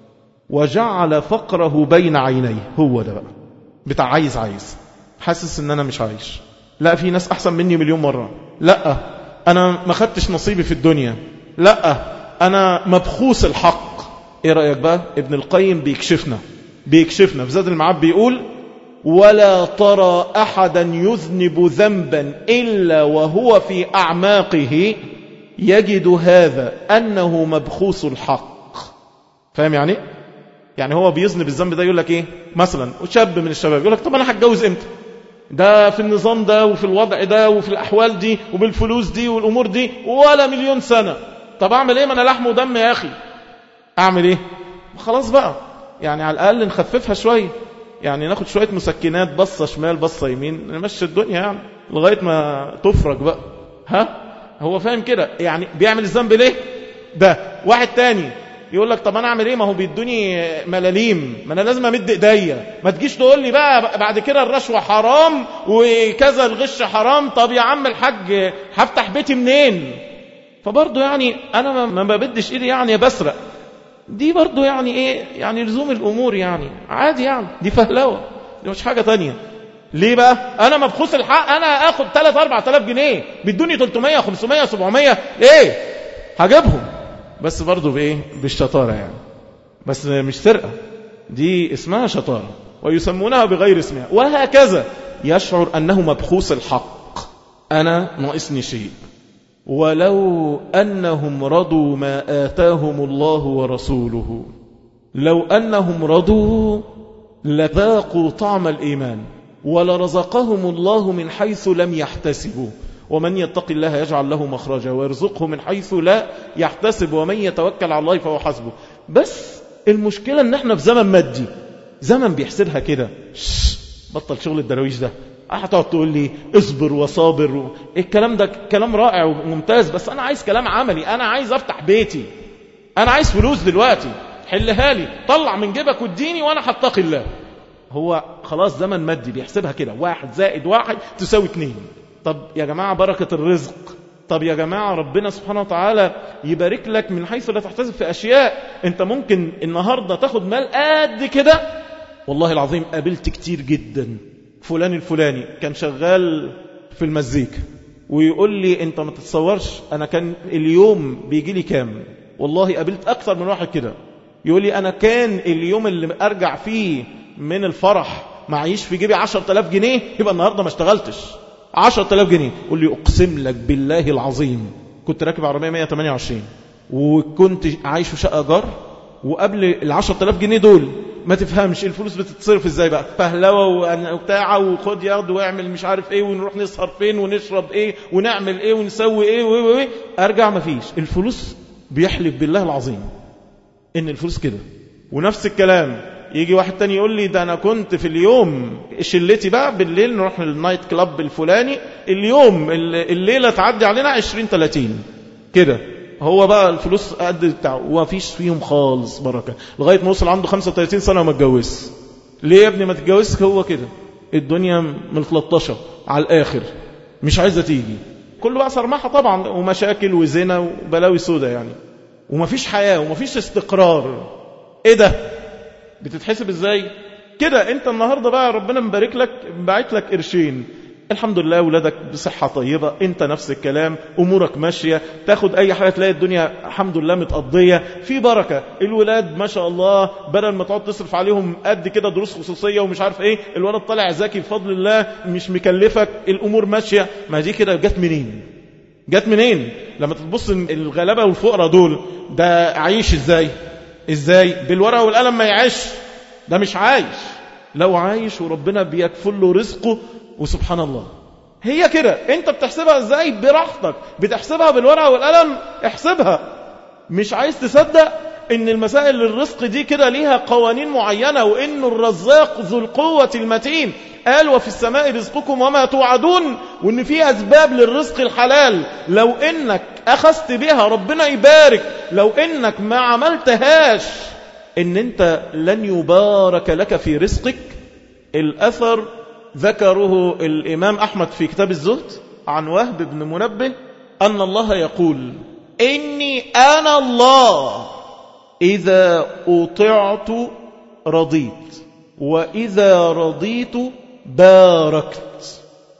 وجعل فقره بين عينيه. هو ده بقى بتاع عايز عايز، حاسس ان انا مش عايش، لا في ناس أحسن مني مليون مرة، لا أنا ما خدتش نصيبي في الدنيا، لا أنا مبخوس الحق. إيه رأيك بقى؟ ابن القيم بيكشفنا بيكشفنا في زاد المعاد بيقول ولا ترى أحدا يذنب ذنبا إلا وهو في أعماقه يجد هذا أنه مبخوس الحق. فاهم يعني؟ يعني هو بيذنب الذنب ده يقول لك إيه؟ مثلا شاب من الشباب يقول لك طب أنا هتجوز إمتى؟ ده في النظام ده وفي الوضع ده وفي الأحوال دي وبالفلوس دي والأمور دي ولا مليون سنة. طب أعمل إيه؟ ما أنا لحم ودم يا أخي. أعمل إيه؟ خلاص بقى يعني على الأقل نخففها شوية، يعني ناخد شوية مسكنات، بصة شمال بصة يمين، نمشي الدنيا يعني لغاية ما تفرج بقى. ها؟ هو فاهم كده؟ يعني بيعمل الذنب ليه؟ ده واحد تاني يقول لك طب انا اعمل ايه؟ ما هو بيدوني ملاليم، ما انا لازم امد ايديا. ما تجيش تقول لي بقى بعد كده الرشوه حرام وكذا الغش حرام. طب يا عم الحاج هفتح بيتي منين؟ فبرضه يعني انا ما ببدش ايدي يعني بسرق، دي برضه يعني ايه يعني لزوم الامور يعني عادي، يعني دي فهلوه، دي مش حاجه تانية. ليه بقى؟ انا مبخوس الحق، انا اخد ثلاثة أربعة آلاف جنيه بيدوني ثلاثمية خمسمية سبعمية ايه هجيبهم، بس برضو بايه؟ بالشطارة يعني، بس مش سرقة، دي اسمها شطارة ويسمونها بغير اسمها. وهكذا يشعر أنه مبخوس الحق، أنا ناقصني شيء. ولو أنهم رضوا ما آتاهم الله ورسوله، لو أنهم رضوا لذاقوا طعم الإيمان ولرزقهم الله من حيث لم يحتسبوا. ومن يتق الله يجعل له مخرجا ويرزقه من حيث لا يحتسب ومن يتوكل على الله فهو حسبه. بس المشكلة ان احنا في زمن مادي، زمن بيحسبها كده. بطل شغل الدرويش ده، هتقعد تقول لي اصبر وصابر، الكلام ده كلام رائع وممتاز، بس انا عايز كلام عملي. انا عايز افتح بيتي، انا عايز فلوس دلوقتي، حلها لي، طلع من جيبك واديني وانا هتقي الله. هو خلاص زمن مادي بيحسبها كده، واحد زائد واحد تساوي اتنين. طب يا جماعة بركة الرزق، طب يا جماعة ربنا سبحانه وتعالى يبارك لك من حيث لا تحتسب في أشياء. انت ممكن النهاردة تاخد مال قد كده. والله العظيم قابلت كتير جدا فلان الفلاني كان شغال في المزيكا ويقول لي انت ما تتصورش انا كان اليوم بيجي لي كام. والله قابلت اكثر من واحد كده يقول لي انا كان اليوم اللي ارجع فيه من الفرح معيش في جيبي عشرة آلاف جنيه، يبقى النهاردة ما اشتغلتش. عشرة آلاف جنيه. قول لي أقسم لك بالله العظيم كنت راكب عربية مية وتمانية وعشرين وكنت عايش في شقة جار، وقبل العشرة آلاف جنيه دول ما تفهمش الفلوس بتتصرف ازاي بقى، فهلوة وبتاع وخد ياخد واعمل مش عارف ايه ونروح نسهر فين ونشرب ايه ونعمل ايه ونسوي ايه وايه. ارجع ما فيش الفلوس. بيحلف بالله العظيم ان الفلوس كده. ونفس الكلام يجي واحد تاني يقول لي ده أنا كنت في اليوم شلتي بقى بالليل نروح للنايت كلاب الفلاني، اليوم الليلة تعدي علينا عشرين تلاتين كده. هو بقى الفلوس قد بتاعه ومفيش فيهم خالص بركة لغاية ما وصل عنده خمسة وثلاثين سنة وما اتجوز. ليه يا ابني ما تتجوزش؟ هو كده الدنيا من ثلاثة على الآخر مش عايزة تيجي، كله بقى صرمحة طبعا ومشاكل وزنا وبلاوي سودة يعني، ومفيش حياة ومفيش استقرار. ايه ده؟ بتتحسب ازاي كده؟ انت النهاردة بقى ربنا مبارك لك باعت لك قرشين، الحمد لله ولادك بصحة طيبة، انت نفس الكلام، امورك ماشية، تاخد اي حاجة تلاقي الدنيا الحمد لله متقضية في بركة، الولاد ما شاء الله بدل ما تقعد تصرف عليهم قد كده دروس خصوصية ومش عارف ايه، الولد طالع ذكي بفضل الله مش مكلفك، الامور ماشية. ما دي كده جت منين؟ جت منين؟ لما تبص الغلابة والفقراء دول ده عايش ازاي؟ ازاي؟ بالورقة والقلم ما يعيش، ده مش عايش. لو عايش وربنا بيكفل له رزقه وسبحان الله. هي كده انت بتحسبها ازاي؟ براحتك. بتحسبها بالورقة والقلم احسبها. مش عايز تصدق ان المسائل الرزق دي كده ليها قوانين معينة، وان الرزاق ذو القوة المتين قال وفي السماء رزقكم وما توعدون، وان في اسباب للرزق الحلال لو انك اخذت بها ربنا يبارك، لو انك ما عملتهاش ان انت لن يبارك لك في رزقك. الاثر ذكره الامام احمد في كتاب الزهد عن وهب بن منبه ان الله يقول اني انا الله اذا اطعت رضيت، واذا رضيت باركت،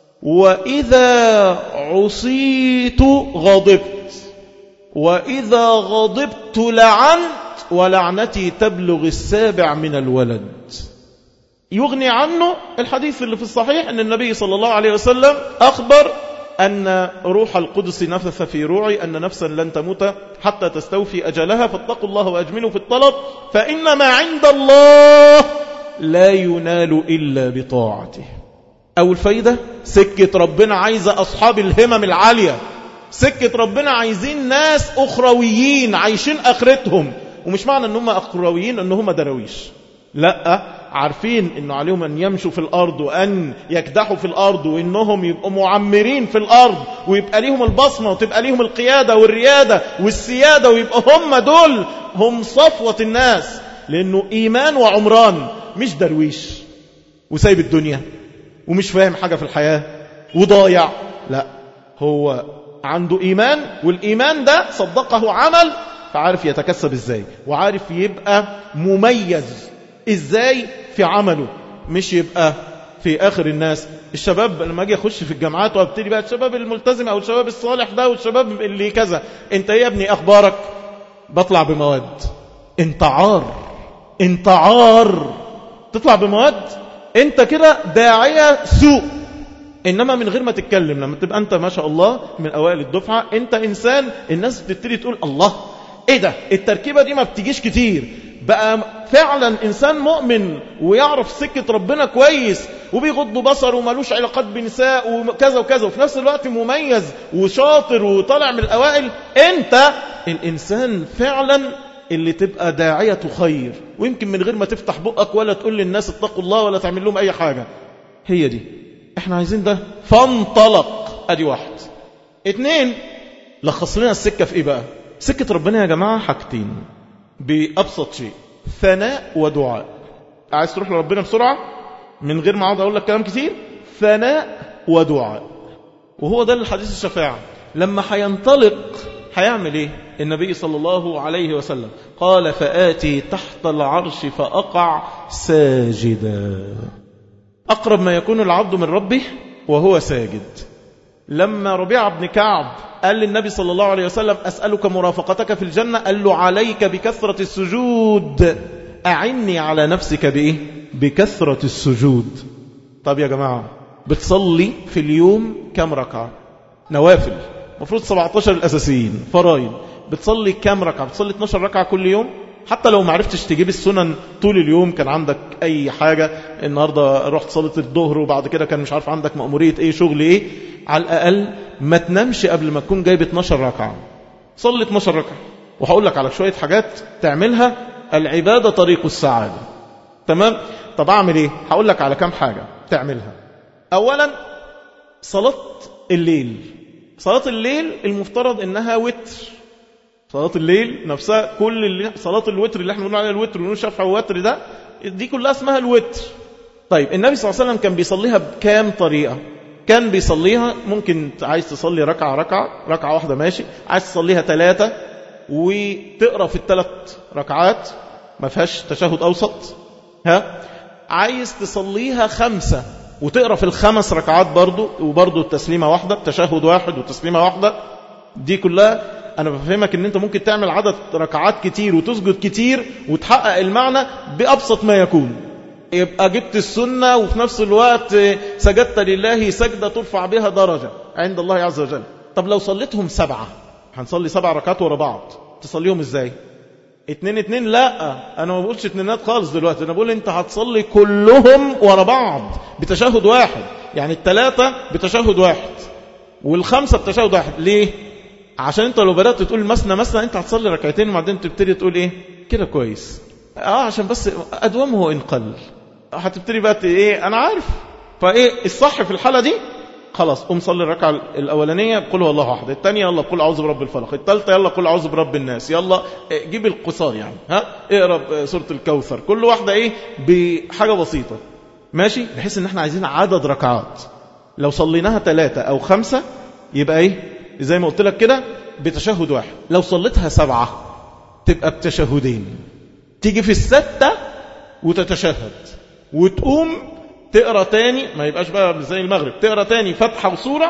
واذا عصيت غضبت، واذا غضبت لعنت، ولعنتي تبلغ السابع من الولد. يغني عنه الحديث اللي في الصحيح أن النبي صلى الله عليه وسلم أخبر أن روح القدس نفث في روعي أن نفسا لن تموت حتى تستوفي أجلها، فاتقوا الله وأجملوا في الطلب، فإن ما عند الله لا ينال إلا بطاعته. أول فايدة، سكة ربنا عايزة أصحاب الهمم العالية، سكة ربنا عايزين ناس أخرويين عايشين آخرتهم. ومش معنى أنهم أخرويين أنهم درويش، لا، عارفين أنه عليهم أن يمشوا في الأرض وأن يكدحوا في الأرض، وأنهم يبقوا معمرين في الأرض، ويبقى ليهم البصمة وتبقى ليهم القيادة والريادة والسيادة، ويبقى هم دول هم صفوة الناس، لأنه إيمان وعمران، مش درويش وسايب الدنيا ومش فاهم حاجة في الحياة وضايع. لا، هو عنده إيمان، والإيمان ده صدقه عمل، فعارف يتكسب إزاي، وعارف يبقى مميز إزاي في عمله، مش يبقى في آخر الناس. الشباب لما أجي أخش في الجامعات وابتدي بقى الشباب الملتزم أو الشباب الصالح ده والشباب اللي كذا، أنت يا ابني أخبارك؟ بطلع بمواد. أنت عار، أنت عار تطلع بمواد، أنت كده داعية سوء. إنما من غير ما تتكلم، لما تبقى أنت ما شاء الله من أوائل الدفعة، أنت إنسان الناس بتبتدي تقول الله إيه ده، التركيبة دي ما بتجيش كتير، بقى فعلا إنسان مؤمن ويعرف سكة ربنا كويس، وبيغض بصره ومالوش علاقات بنساء وكذا وكذا، وفي نفس الوقت مميز وشاطر وطالع من الأوائل. أنت الإنسان فعلا اللي تبقى داعية خير، ويمكن من غير ما تفتح بقك ولا تقول للناس اتقوا الله ولا تعمل لهم أي حاجة. هي دي احنا عايزين ده، فانطلق. ادي واحد. اتنين، لخص لنا السكة في ايه بقى؟ سكة ربنا يا جماعة حاجتين بأبسط شيء، ثناء ودعاء. عايز تروح لربنا بسرعة من غير ما اقعد اقول لك كلام كتير، ثناء ودعاء. وهو ده الحديث الشفاعة. لما هينطلق هيعمل ايه النبي صلى الله عليه وسلم؟ قال فآتي تحت العرش فأقع ساجدا. أقرب ما يكون العبد من ربه وهو ساجد. لما ربيع بن كعب قال للنبي صلى الله عليه وسلم أسألك مرافقتك في الجنة، قال له عليك بكثرة السجود، أعني على نفسك بإيه؟ بكثرة السجود. طب يا جماعة، بتصلي في اليوم كم ركعة؟ نوافل مفروض سبعتاشر الأساسيين فرايد، بتصلي كم ركعة؟ بتصلي اتناشر ركعة كل يوم. حتى لو ما عرفتش تجيب السنن طول اليوم، كان عندك أي حاجة، النهاردة رحت صليت الظهر وبعد كده كان مش عارف عندك مأمورية إيه، شغل إيه، على الأقل ما تنامش قبل ما تكون جايب اتناشر ركعة. صلي اتناشر ركعة. وهقول لك على شوية حاجات تعملها، العبادة طريق السعادة. تمام؟ طب أعمل إيه؟ هقول لك على كم حاجة تعملها. أولا، صلاة الليل. صلاة الليل المفترض إنها وتر، صلاة الليل نفسها، كل اللي صلاة الوتر اللي احنا بنقول عليها الوتر ونقول شفع ووتر ده، دي كلها اسمها الوتر. طيب النبي صلى الله عليه وسلم كان بيصليها بكام طريقة؟ كان بيصليها ممكن عايز تصلي ركعة ركعة ركعة واحدة ماشي، عايز تصليها ثلاثة وتقرأ في الثلاث ركعات ما فيهاش تشهد أوسط، ها، عايز تصليها خمسة وتقرأ في الخمس ركعات برضو، وبرضو التسليمة واحدة، التشهد واحد وتسليمة واحدة. دي كلها أنا بفهمك أن أنت ممكن تعمل عدد ركعات كتير وتسجد كتير وتحقق المعنى بأبسط ما يكون. يبقى جبت السنة وفي نفس الوقت سجدت لله سجدة ترفع بها درجة عند الله عز وجل. طب لو صليتهم سبعة، هنصلي سبع ركعات ورا بعض، تصليهم ازاي؟ اتنين اتنين؟ لا، انا ما بقولش اتنينات خالص دلوقتي، انا بقول انت هتصلي كلهم ورا بعض بتشهد واحد، يعني التلاتة بتشهد واحد والخمسة بتشهد واحد. ليه؟ عشان انت لو بدأت تقول مسنا مسنا انت هتصلي ركعتين وبعدين تبتدي تقول ايه كده كويس، اه عشان بس ادومه ان قل، هتبتدي بقى ايه، انا عارف. فايه الصح في الحالة دي؟ خلاص قوم صلي الركعة الأولانية قل هو الله أحد، الثانية يلا قل أعوذ برب الفلق، الثالثة يلا قل أعوذ برب الناس، يلا جيب القصار يعني، ها اقرب سورة الكوثر، كل واحدة ايه بحاجة بسيطة ماشي، بحيث ان احنا عايزين عدد ركعات. لو صليناها ثلاثة أو خمسة يبقى ايه زي ما قلت لك كده بتشهد واحد. لو صليتها سبعة تبقى بتشهدين، تيجي في الستة وتتشهد وتقوم تقرأ تاني، ما يبقاش بقى زي المغرب، تقرأ تاني فتحة وصورة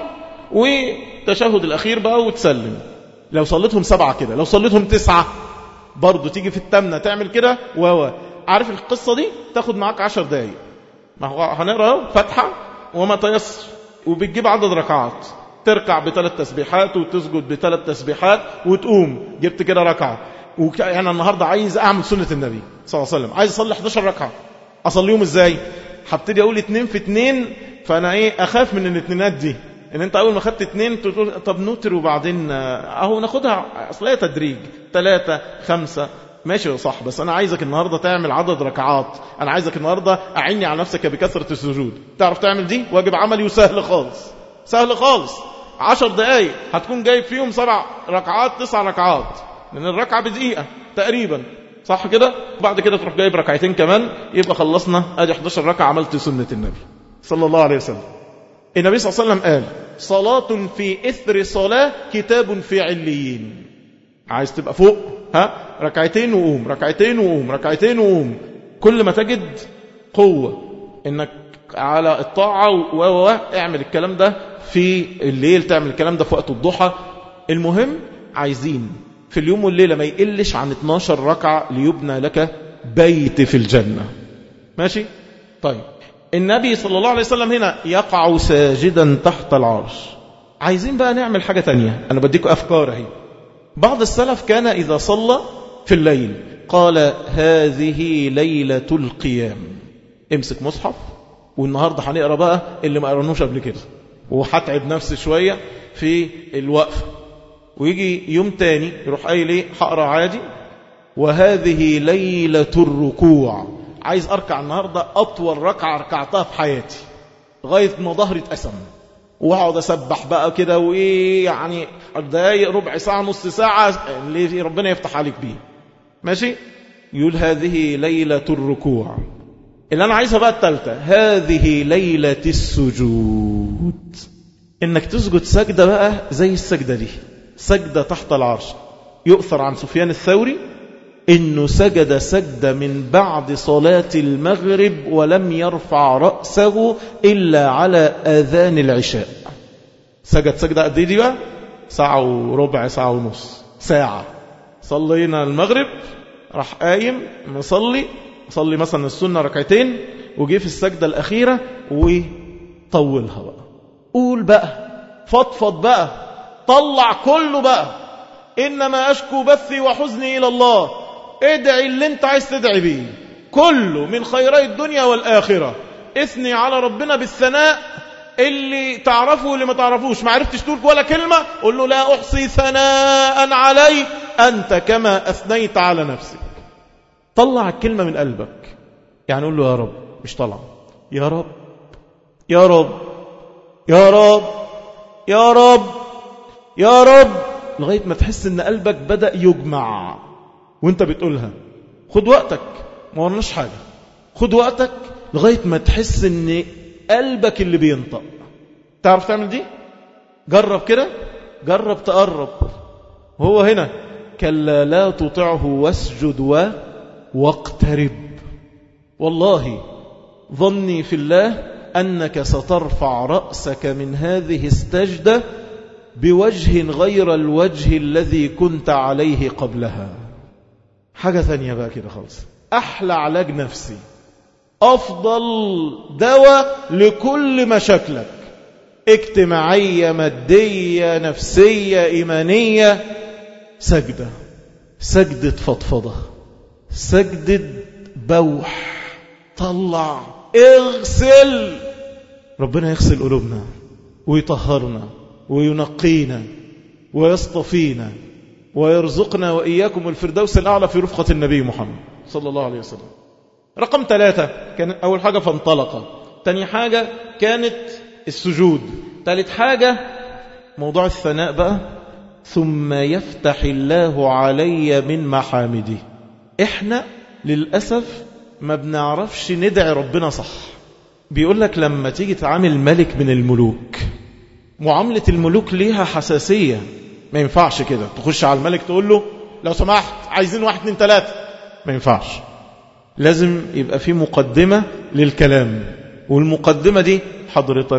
وتشهد الأخير بقى وتسلم. لو صليتهم سبعة كده. لو صليتهم تسعة برضو تيجي في التامنة تعمل كده. وهو عارف القصة دي تاخد معاك عشر دقايق، ما هو هنقرأ فتحة وما تيسر، وبتجيب عدد ركعات، تركع بثلاث تسبيحات وتسجد بثلاث تسبيحات وتقوم، جبت كده ركعة. وأنا النهاردة عايز أعمل سنة النبي صلى الله عليه وسلم، عايز أصلي احداشر ركعة، أصليهم إزاي؟ هبتدي أقول اتنين في اتنين، فأنا إيه أخاف من الاتنينات دي، إن أنت أول ما خدت اتنين تقول طب نوتر وبعدين أهو ناخدها أصلية تدريج، ثلاثة خمسة ماشي صح، بس أنا عايزك النهاردة تعمل عدد ركعات، أنا عايزك النهاردة أعني على نفسك بكثرة السجود. تعرف تعمل دي؟ واجب عملي وسهل خالص، سهل خالص. عشر دقايق هتكون جايب فيهم سبع ركعات تسع ركعات، لأن الركعة بدقيقة تقريبا، صح كده؟ بعد كده تروح جايب ركعتين كمان، يبقى خلصنا ادي احداشر ركعة، عملت سنة النبي صلى الله عليه وسلم. النبي صلى الله عليه وسلم قال صلاة في إثر صلاة كتاب في عليين. عايز تبقى فوق، ها ركعتين وقوم، ركعتين وقوم، ركعتين وقوم، كل ما تجد قوة انك على الطاعة و و اعمل الكلام ده في الليل، تعمل الكلام ده في وقت الضحى. المهم عايزين في اليوم والليلة ما يقلش عن اتناشر ركعة ليبنى لك بيت في الجنة. ماشي؟ طيب النبي صلى الله عليه وسلم هنا يقع ساجدا تحت العرش. عايزين بقى نعمل حاجة تانية، أنا بديكم أفكار اهي. بعض السلف كان إذا صلى في الليل قال هذه ليلة القيام. امسك مصحف، والنهاردة هنقرأ بقى اللي ما قرأنوش قبل كده، وهتعب نفسي شوية في الوقفة، ويجي يوم تاني يروح قايل ايه هقرا عادي، وهذه ليلة الركوع. عايز اركع النهارده اطول ركعه ركعتها في حياتي لغايه ما ظهري اتقسم، واقعد اسبح بقى كده وايه يعني دقايق ربع ساعه نص ساعه اللي ربنا يفتح عليك بيه. ماشي؟ يقول هذه ليلة الركوع. اللي انا عايزها بقى الثالثه، هذه ليلة السجود، انك تسجد سجدة بقى زي السجدة دي، سجدة تحت العرش. يؤثر عن سفيان الثوري انه سجد سجدة من بعد صلاة المغرب ولم يرفع رأسه الا على اذان العشاء. سجد سجدة قد ايه دي بقى؟ ساعة وربع، ساعة ونص، ساعة. صلينا المغرب، راح قايم مصلي صلي مثلا السنة ركعتين، وجي في السجدة الأخيرة وطولها بقى. قول بقى، فضفض بقى، طلع كله بقى. إنما أشكو بثي وحزني إلى الله. ادعي اللي انت عايز تدعي بيه كله من خيري الدنيا والآخرة. اثني على ربنا بالثناء، اللي تعرفه واللي ما تعرفوش. ما عرفتش تقول ولا كلمة، قل له لا أحصي ثناء عليك أنت كما أثنيت على نفسك. طلع الكلمة من قلبك، يعني قول له يا رب، مش طلع يا رب يا رب يا رب يا رب يا رب لغاية ما تحس ان قلبك بدأ يجمع وانت بتقولها. خد وقتك، ما ورناش حاجة. خد وقتك لغاية ما تحس ان قلبك اللي بينطق. تعرف تعمل دي؟ جرب كده، جرب تقرب. هو هنا كلا لا تطعه واسجد و... واقترب. والله ظني في الله أنك سترفع رأسك من هذه السجدة بوجه غير الوجه الذي كنت عليه قبلها. حاجة ثانية بقى كده خالص. أحلى علاج نفسي، أفضل دواء لكل مشاكلك، اجتماعية، مادية، نفسية، إيمانية. سجدة، سجدة فضفضة، سجدة بوح، طلع، اغسل. ربنا يغسل قلوبنا ويطهرنا وينقينا ويصطفينا ويرزقنا وإياكم الفردوس الأعلى في رفقة النبي محمد صلى الله عليه وسلم. رقم ثلاثة كان أول حاجة فانطلق، تاني حاجة كانت السجود، ثالث حاجة موضوع الثناء بقى. ثم يفتح الله علي من محامده. احنا للأسف ما بنعرفش ندعي ربنا صح. بيقول لك لما تيجي تعامل ملك من الملوك، معاملة الملوك ليها حساسية. ما ينفعش كده تخش على الملك تقول له لو سمحت عايزين واحد اتنين تلاتة. ما ينفعش. لازم يبقى في مقدمة للكلام، والمقدمة دي حضرتك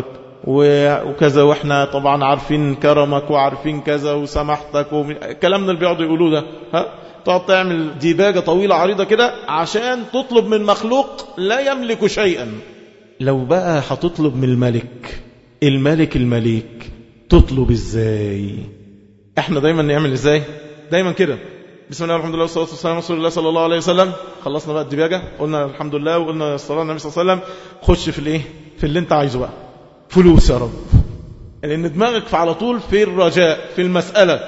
وكذا، واحنا طبعا عارفين كرمك وعارفين كذا وسمحتك وكلامنا اللي بيقعدوا يقولوه ده. ها تقعد تعمل ديباجة طويلة عريضة كده عشان تطلب من مخلوق لا يملك شيئا. لو بقى هتطلب من الملك، الملك الملك، تطلب ازاي؟ احنا دايما نعمل ازاي؟ دايما كده بسم الله الحمد لله والصلاة والسلام على رسول الله صلى الله عليه وسلم. خلصنا بقى الديباجة، قلنا الحمد لله وقلنا الصلاة على النبي صلى الله عليه وسلم. خش في الايه؟ في اللي انت عايزه بقى. فلوس يا رب، لان دماغك على طول في الرجاء في المسألة،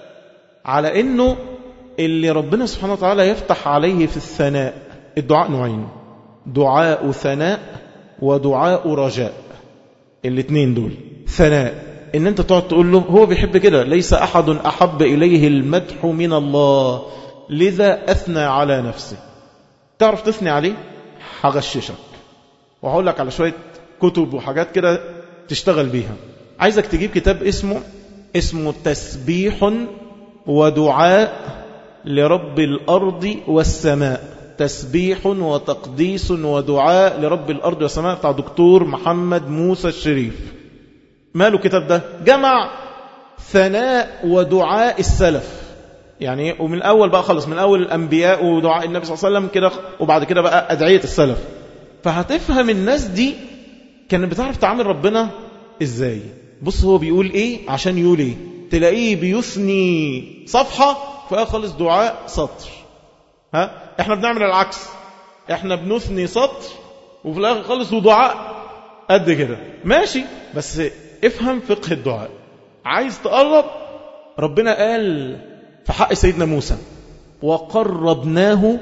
على انه اللي ربنا سبحانه وتعالى يفتح عليه في الثناء. الدعاء نوعين، دعاء ثناء ودعاء رجاء. الاثنين دول ثناء، ان انت تقعد تقول له هو بيحب كده، ليس احد احب اليه المدح من الله لذا اثنى على نفسه. تعرف تثني عليه؟ هغششك وهقول لك على شوية كتب وحاجات كده تشتغل بيها. عايزك تجيب كتاب اسمه اسمه تسبيح ودعاء لرب الأرض والسماء. تسبيح وتقديس ودعاء لرب الأرض والسماء، بتاع دكتور محمد موسى الشريف. ماله الكتاب ده؟ جمع ثناء ودعاء السلف، يعني ومن الأول بقى خلص، من أول الأنبياء ودعاء النبي صلى الله عليه وسلم كده، وبعد كده بقى أدعية السلف. فهتفهم الناس دي كانت بتعرف تعامل ربنا إزاي. بص هو بيقول إيه عشان يقول إيه. تلاقيه بيثني صفحة فيها خلص دعاء سطر. ها احنا بنعمل العكس، احنا بنثني سطر وفي الآخر خلص ودعاء قد كده. ماشي، بس افهم فقه الدعاء. عايز تقرب، ربنا قال في حق سيدنا موسى وقربناه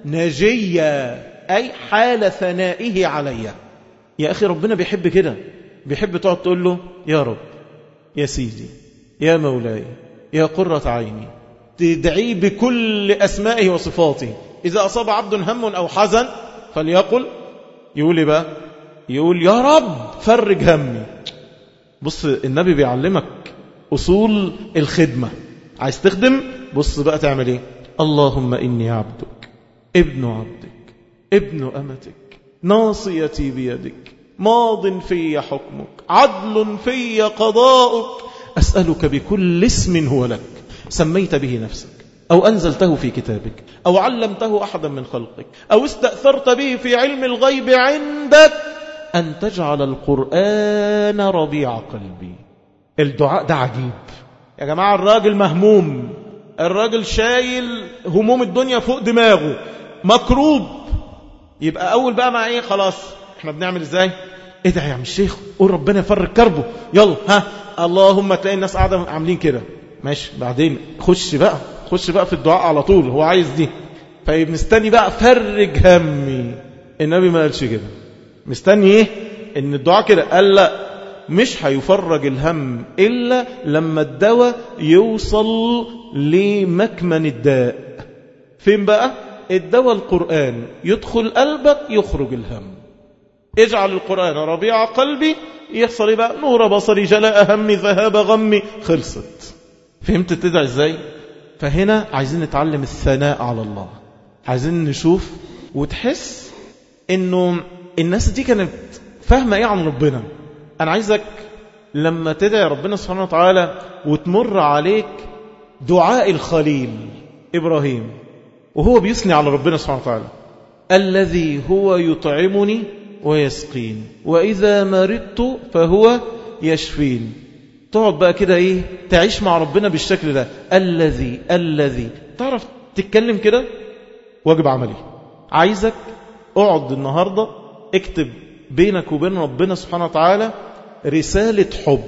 نجيا، أي حال ثنائه علي. يا أخي ربنا بيحب كده، بيحب تقعد تقول له يا رب، يا سيدي، يا مولاي، يا قرة عيني، تدعي بكل أسمائه وصفاته. إذا أصاب عبد هم أو حزن فليقل، يقول إيه بقى؟ يقول يا رب فرج همي. بص النبي بيعلمك أصول الخدمة. عايز تخدم، بص بقى تعمل إيه؟ اللهم إني عبدك ابن عبدك ابن أمتك ناصيتي بيدك ماض في حكمك عدل في قضاؤك أسألك بكل اسم هو لك سميت به نفسك أو أنزلته في كتابك أو علمته أحدا من خلقك أو استأثرت به في علم الغيب عندك أن تجعل القرآن ربيع قلبي. الدعاء ده عجيب يا جماعة. الراجل مهموم، الراجل شايل هموم الدنيا فوق دماغه، مكروب. يبقى أول بقى مع إيه؟ خلاص احنا بنعمل إزاي؟ ادعي يا عم الشيخ، قول ربنا يفرج كربه، يلا ها اللهم. تلاقي الناس قاعدة عاملين كده، ماشي. بعدين خش بقى خش بقى في الدعاء على طول، هو عايز دي. فمستني بقى فرج همي. النبي ما قالش كده. مستني ايه؟ ان الدعاء كده قال لا، مش هيفرج الهم إلا لما الدواء يوصل لمكمن الداء. فين بقى؟ الدواء القرآن، يدخل قلبك يخرج الهم. اجعل القرآن ربيع قلبي، يحصل بقى نور بصري، جلاء همي، ذهاب غمي، خلصت. فهمت تدعي ازاي؟ فهنا عايزين نتعلم الثناء على الله، عايزين نشوف وتحس انه الناس دي كانت فاهمة ايه عن ربنا. انا عايزك لما تدعي ربنا سبحانه وتعالى وتمر عليك دعاء الخليل إبراهيم وهو بيثني على ربنا سبحانه وتعالى، الذي هو يطعمني ويسقين وإذا مرضت فهو يشفين. تقعد بقى كده ايه، تعيش مع ربنا بالشكل ده، الذي الذي تعرف تتكلم كده. واجب عملي، عايزك اقعد النهاردة اكتب بينك وبين ربنا سبحانه وتعالى رسالة حب،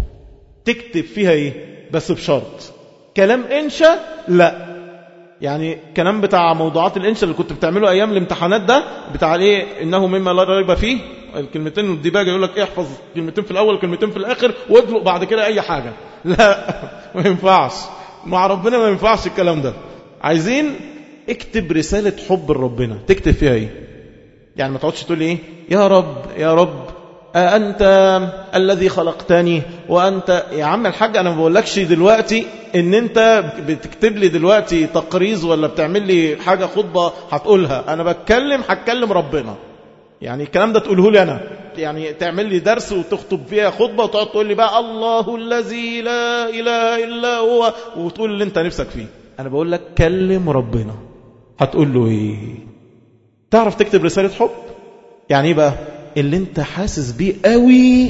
تكتب فيها ايه بس بشرط، كلام انشا لا، يعني كلام بتاع موضوعات الانشا اللي كنت بتعمله ايام الامتحانات ده بتاع ايه، انه مما لا ريب فيه، الكلمتين الديباجة يقول لك احفظ كلمتين في الاول كلمتين في الاخر واطلق بعد كده اي حاجة. لا ما ينفعش مع ربنا، ما ينفعش الكلام ده. عايزين اكتب رسالة حب لربنا، تكتب فيها ايه، يعني ما تقعدش تقول ايه يا رب يا رب أنت الذي خلقتني وأنت يا عم الحاج. أنا ما بقولكش دلوقتي إن أنت بتكتب لي دلوقتي تقريز ولا بتعمل لي حاجة خطبة هتقولها، أنا بتكلم هتكلم ربنا. يعني الكلام ده تقوله لي أنا، يعني تعمل لي درس وتخطب فيها خطبة وتقعد تقول لي بقى الله الذي لا إله إلا هو وتقول اللي أنت نفسك فيه. أنا بقول لك كلم ربنا، هتقول له إيه؟ تعرف تكتب رسالة حب؟ يعني إيه بقى؟ اللي انت حاسس بيه قوي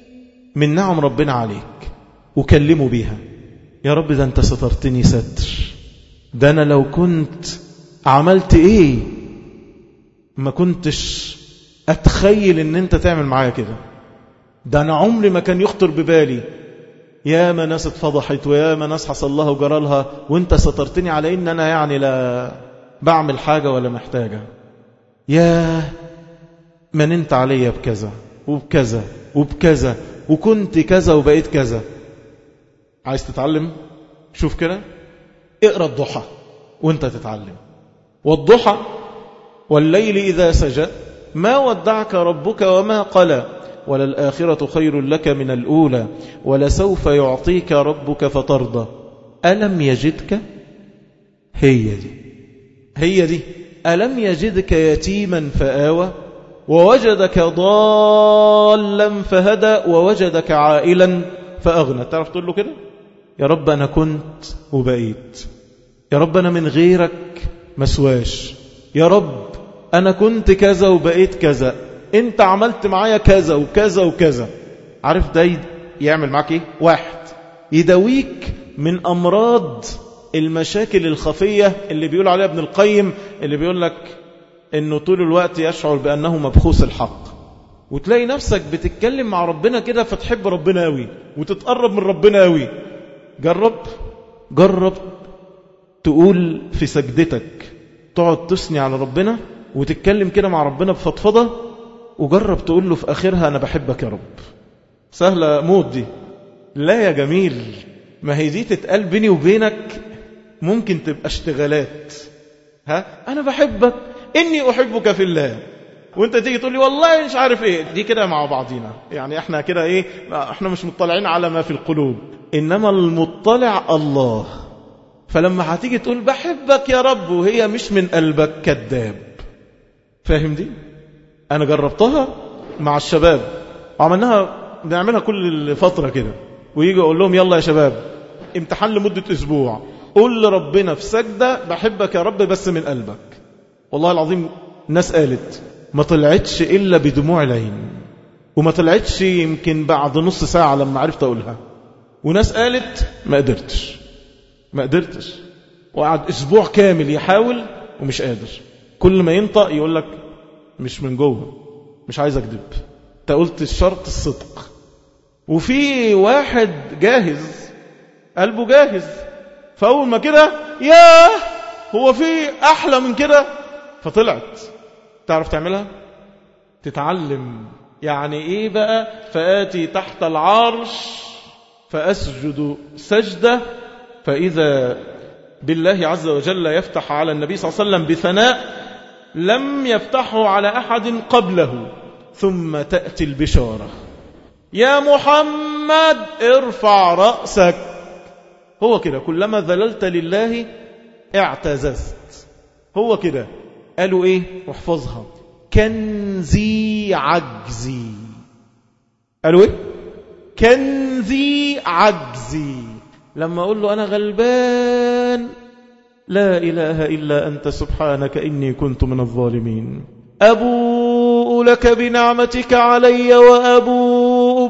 من نعم ربنا عليك وكلمه بيها. يا رب ده انت سترتني ستر، ده انا لو كنت عملت ايه ما كنتش اتخيل ان انت تعمل معايا كده، ده انا عمري ما كان يخطر ببالي. يا ما ناس اتفضحت ويا ما ناس حصل لها وجرالها وانت سترتني على ان انا يعني لا بعمل حاجة ولا محتاجة. يا من انت عليا بكذا وبكذا وبكذا وكنت كذا وبقيت كذا. عايز تتعلم؟ شوف كده، اقرأ الضحى وانت تتعلم. والضحى والليل إذا سجى ما ودعك ربك وما قلى وللآخرة خير لك من الأولى ولسوف يعطيك ربك فترضى ألم يجدك. هي دي هي دي ألم يجدك يتيما فآوى ووجدك ضالا فهدى ووجدك عائلا فأغنى. تعرف تقول له كده؟ يا رب أنا كنت وبقيت، يا رب أنا من غيرك مسواش، يا رب أنا كنت كذا وبقيت كذا، أنت عملت معايا كذا وكذا وكذا. عارف ده يعمل معك إيه؟ واحد يداويك من أمراض المشاكل الخفية اللي بيقول عليها ابن القيم، اللي بيقول لك انه طول الوقت يشعر بانه مبخوث الحق، وتلاقي نفسك بتتكلم مع ربنا كده فتحب ربنا قوي وتتقرب من ربنا قوي. جرب جرب تقول في سجدتك تقعد تثني على ربنا وتتكلم كده مع ربنا بفضفضة، وجرب تقول له في اخرها انا بحبك يا رب. سهلة موت دي؟ لا يا جميل، ما هي دي تتقال بيني وبينك، ممكن تبقى اشتغالات. ها انا بحبك إني أحبك في الله، وانت تيجي تقول لي والله مش عارف ايه، دي كده مع بعضينا، يعني احنا كده ايه، احنا مش مطلعين على ما في القلوب، إنما المطلع الله. فلما هتيجي تقول بحبك يا رب وهي مش من قلبك، كذاب. فاهم دي؟ أنا جربتها مع الشباب وعملناها، بنعملها كل فترة كده، ويجي أقول لهم يلا يا شباب امتحان لمدة أسبوع، قول لربنا في سجدة بحبك يا رب بس من قلبك. والله العظيم ناس قالت ما طلعتش إلا بدموع العين، وما طلعتش يمكن بعد نص ساعة لما عرفت أقولها، وناس قالت ما قدرتش ما قدرتش وقعد أسبوع كامل يحاول ومش قادر، كل ما ينطق يقول لك مش من جوه، مش عايز أكذب، انت قلت الشرط الصدق. وفي واحد جاهز، قلبه جاهز، فأول ما كده ياه هو في أحلى من كده، فطلعت. تعرف تعملها؟ تتعلم يعني إيه بقى؟ فآتي تحت العرش فأسجد سجدة، فإذا بالله عز وجل يفتح على النبي صلى الله عليه وسلم بثناء لم يفتحه على أحد قبله، ثم تأتي البشارة: يا محمد ارفع رأسك. هو كده، كلما ذللت لله اعتززت. هو كده. قالوا ايه؟ واحفظها: كنزي عجزي. قالوا ايه؟ كنزي عجزي. لما اقول له انا غلبان، لا إله إلا أنت سبحانك إني كنت من الظالمين، أبوء لك بنعمتك علي وأبوء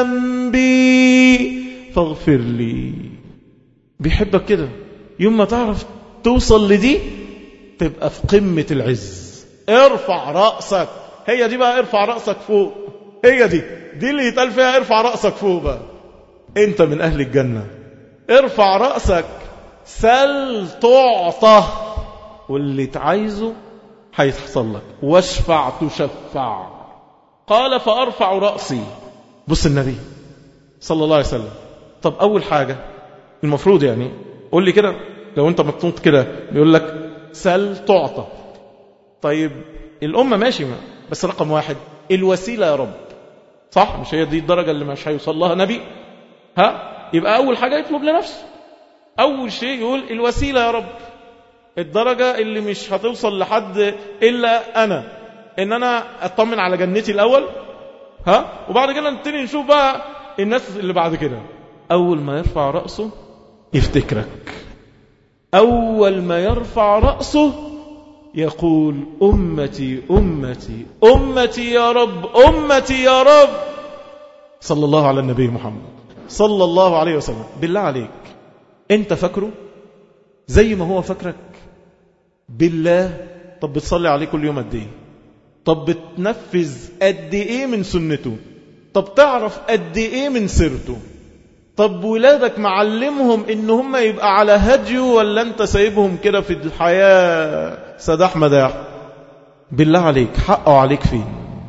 بذنبي فاغفر لي. بيحبك كده. يوم ما تعرف توصل لدي تبقى في قمة العز. ارفع رأسك. هي دي بقى، ارفع رأسك فوق. هي دي دي اللي يتقال فيها ارفع رأسك فوق بقى. انت من أهل الجنة. ارفع رأسك، سل تعطى، واللي تعايزه هيحصل لك، واشفع تشفع. قال فأرفع رأسي. بص النبي صلى الله عليه وسلم. طب أول حاجة المفروض يعني قول لي كده، لو انت مطلوب كده بيقول لك سل تعطى. طيب الأمة ماشي، ما. بس رقم واحد الوسيلة يا رب، صح؟ مش هي دي الدرجة اللي مش هيوصل لها نبي؟ ها؟ يبقى أول حاجة يطلب لنفسه. أول شيء يقول الوسيلة يا رب، الدرجة اللي مش هتوصل لحد إلا أنا، إن أنا أطمن على جنتي الأول، ها؟ وبعد كده نبتدي نشوف بقى الناس اللي بعد كده. أول ما يرفع رأسه يفتكرك. أول ما يرفع رأسه يقول أمتي أمتي أمتي يا رب أمتي يا رب. صلى الله على النبي محمد صلى الله عليه وسلم. بالله عليك، انت فاكره زي ما هو فاكرك؟ بالله. طب بتصلي عليه كل يوم قد ايه؟ طب بتنفذ قد ايه من سنته؟ طب تعرف قد ايه من سيرته؟ طب ولادك معلمهم ان هم يبقى على هديه، ولا انت سايبهم كده في الحياة سداح مداح؟ بالله عليك، حقه عليك فين؟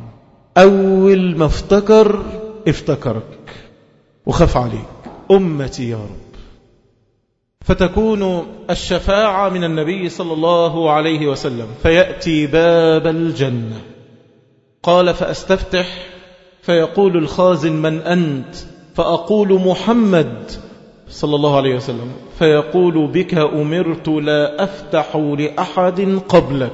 اول ما افتكر افتكرك وخاف عليك. أمتي يا رب. فتكون الشفاعة من النبي صلى الله عليه وسلم، فيأتي باب الجنة. قال فأستفتح فيقول الخازن من أنت؟ فأقول محمد صلى الله عليه وسلم. فيقول بك أمرت لا أفتح لأحد قبلك.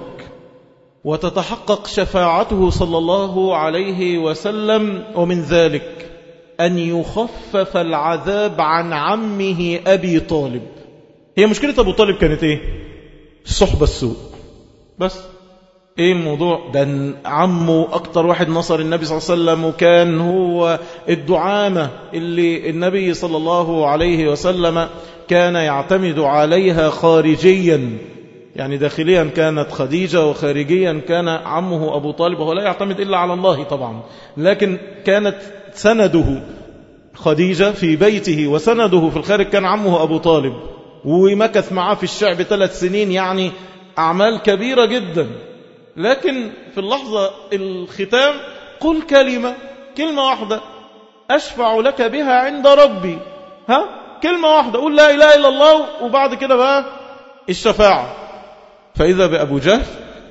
وتتحقق شفاعته صلى الله عليه وسلم. ومن ذلك أن يخفف العذاب عن عمه أبي طالب. هي مشكلة أبو طالب كانت إيه؟ الصحبة السوء بس. إيه الموضوع؟ ده عمه أكتر واحد نصر النبي صلى الله عليه وسلم، وكان هو الدعامة اللي النبي صلى الله عليه وسلم كان يعتمد عليها خارجيا، يعني داخليا كانت خديجة وخارجيا كان عمه أبو طالب، وهو لا يعتمد إلا على الله طبعا، لكن كانت سنده خديجة في بيته وسنده في الخارج كان عمه أبو طالب، ومكث معاه في الشعب ثلاث سنين، يعني أعمال كبيرة جدا. لكن في اللحظة الختام قل كلمة كلمة واحدة أشفع لك بها عند ربي. ها؟ كلمة واحدة، قل لا إله إلا الله، وبعد كده بقى الشفاعة. فإذا بأبو جهل،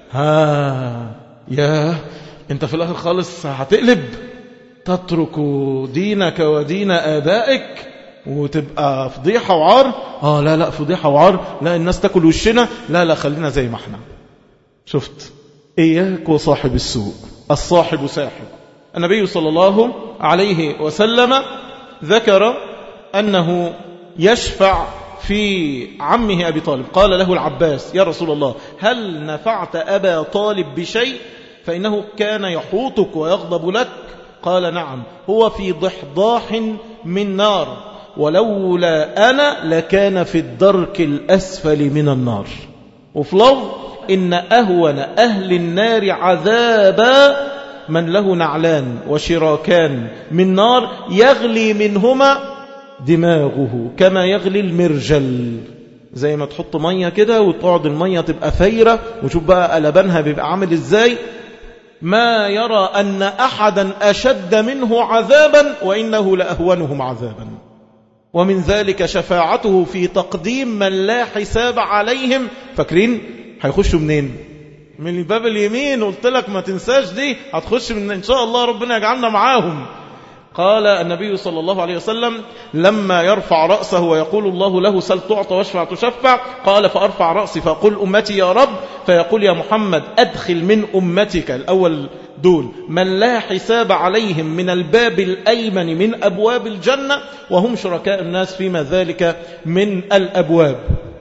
ها يا انت في الآخر خالص هتقلب، تترك دينك ودين آبائك وتبقى فضيحة وعار. آه لا لا فضيحة وعار، لا الناس تاكل وشنا، لا لا خلينا زي ما احنا. شفت؟ إياك وصاحب السوء، الصاحب ساحب. النبي صلى الله عليه وسلم ذكر أنه يشفع في عمه أبي طالب. قال له العباس يا رسول الله هل نفعت أبا طالب بشيء؟ فإنه كان يحوطك ويغضب لك. قال نعم، هو في ضحضاح من نار، ولولا أنا لكان في الدرك الأسفل من النار. وفي لفظ إن أهون أهل النار عذابا من له نعلان وشراكان من نار يغلي منهما دماغه كما يغلي المرجل. زي ما تحط مية كده وتقعد المية تبقى ثيرة، وشوف بقى قلبانها بيبقى عامل ازاي. ما يرى أن أحدا أشد منه عذابا وإنه لأهونهم عذابا. ومن ذلك شفاعته في تقديم من لا حساب عليهم. فاكرين هيخشوا منين؟ من الباب اليمين. قلت لك ما تنساش دي، هتخش من إن شاء الله ربنا يجعلنا معاهم. قال النبي صلى الله عليه وسلم لما يرفع رأسه ويقول الله له سل تعطى واشفع تشفع، قال فأرفع رأسي فأقول أمتي يا رب، فيقول يا محمد أدخل من أمتك الأول دول من لا حساب عليهم من الباب الأيمن من أبواب الجنة، وهم شركاء الناس فيما ذلك من الأبواب.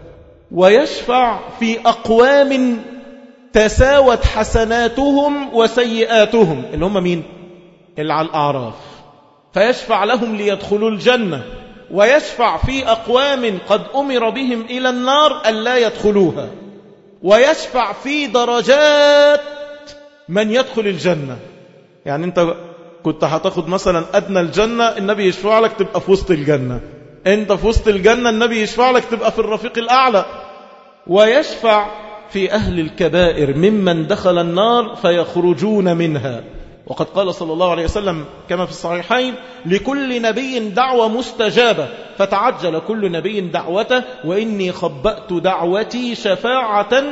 ويشفع في أقوام تساوت حسناتهم وسيئاتهم، اللي هم مين؟ اللي على الأعراف، فيشفع لهم ليدخلوا الجنة. ويشفع في أقوام قد أمر بهم إلى النار ألا يدخلوها. ويشفع في درجات من يدخل الجنة. يعني أنت كنت هتاخد مثلا أدنى الجنة، النبي يشفع لك تبقى في وسط الجنة. أنت في وسط الجنة، النبي يشفع لك تبقى في الرفيق الأعلى. ويشفع في أهل الكبائر ممن دخل النار فيخرجون منها. وقد قال صلى الله عليه وسلم كما في الصحيحين لكل نبي دعوة مستجابة فتعجل كل نبي دعوته وإني خبأت دعوتي شفاعة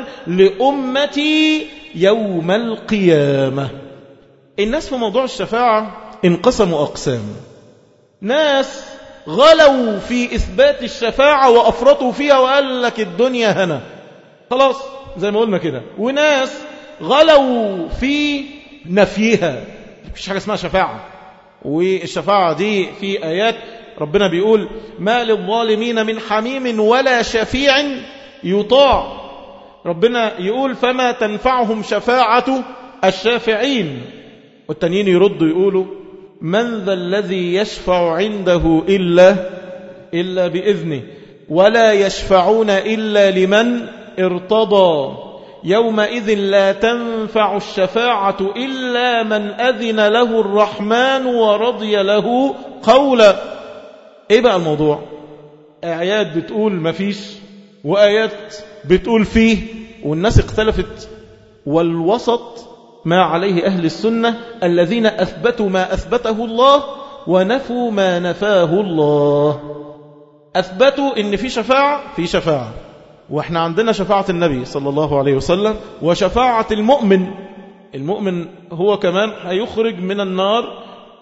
لأمتي يوم القيامة. الناس في موضوع الشفاعة انقسموا أقسام. ناس غلوا في إثبات الشفاعة وأفرطوا فيها وقال لك الدنيا هنا خلاص زي ما قلنا كده. وناس غلوا في نفيها، مفيش حاجة اسمها شفاعة. والشفاعة دي في آيات ربنا بيقول ما للظالمين من حميم ولا شفيع يطاع. ربنا يقول فما تنفعهم شفاعة الشافعين. والتانيين يردوا يقولوا من ذا الذي يشفع عنده إلا, إلا بإذنه ولا يشفعون إلا لمن ارتضى يومئذ لا تنفع الشفاعة إلا من أذن له الرحمن ورضي له قولا. إيه بقى الموضوع؟ آيات بتقول مفيش وآيات بتقول فيه، والناس اختلفت. والوسط ما عليه أهل السنة الذين أثبتوا ما أثبته الله ونفوا ما نفاه الله. أثبتوا إن في شفاعة في شفاعة، وإحنا عندنا شفاعة النبي صلى الله عليه وسلم وشفاعة المؤمن. المؤمن هو كمان هيخرج من النار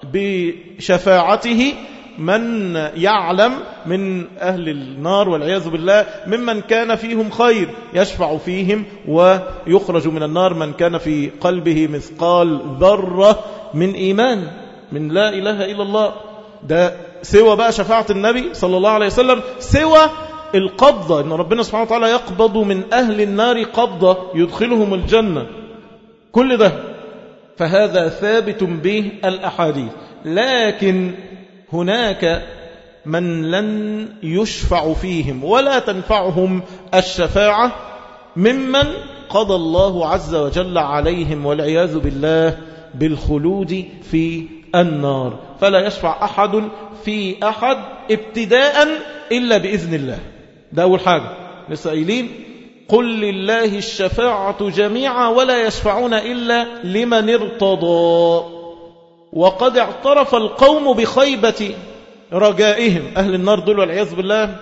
بشفاعته من يعلم من أهل النار والعياذ بالله ممن كان فيهم خير، يشفع فيهم ويخرج من النار من كان في قلبه مثقال ذرة من إيمان من لا إله إلا الله. ده سوى بقى شفاعة النبي صلى الله عليه وسلم، سوى القبضة إن ربنا سبحانه وتعالى يقبض من أهل النار قبضة يدخلهم الجنة. كل ده فهذا ثابت به الأحاديث. لكن هناك من لن يشفع فيهم ولا تنفعهم الشفاعة ممن قضى الله عز وجل عليهم والعياذ بالله بالخلود في النار. فلا يشفع أحد في أحد ابتداء إلا بإذن الله. ده أول حاجة. لسه قايلين قل لله الشفاعة جميعا ولا يشفعون إلا لمن ارتضى. وقد اعترف القوم بخيبة رجائهم أهل النار دول والعياذ بالله،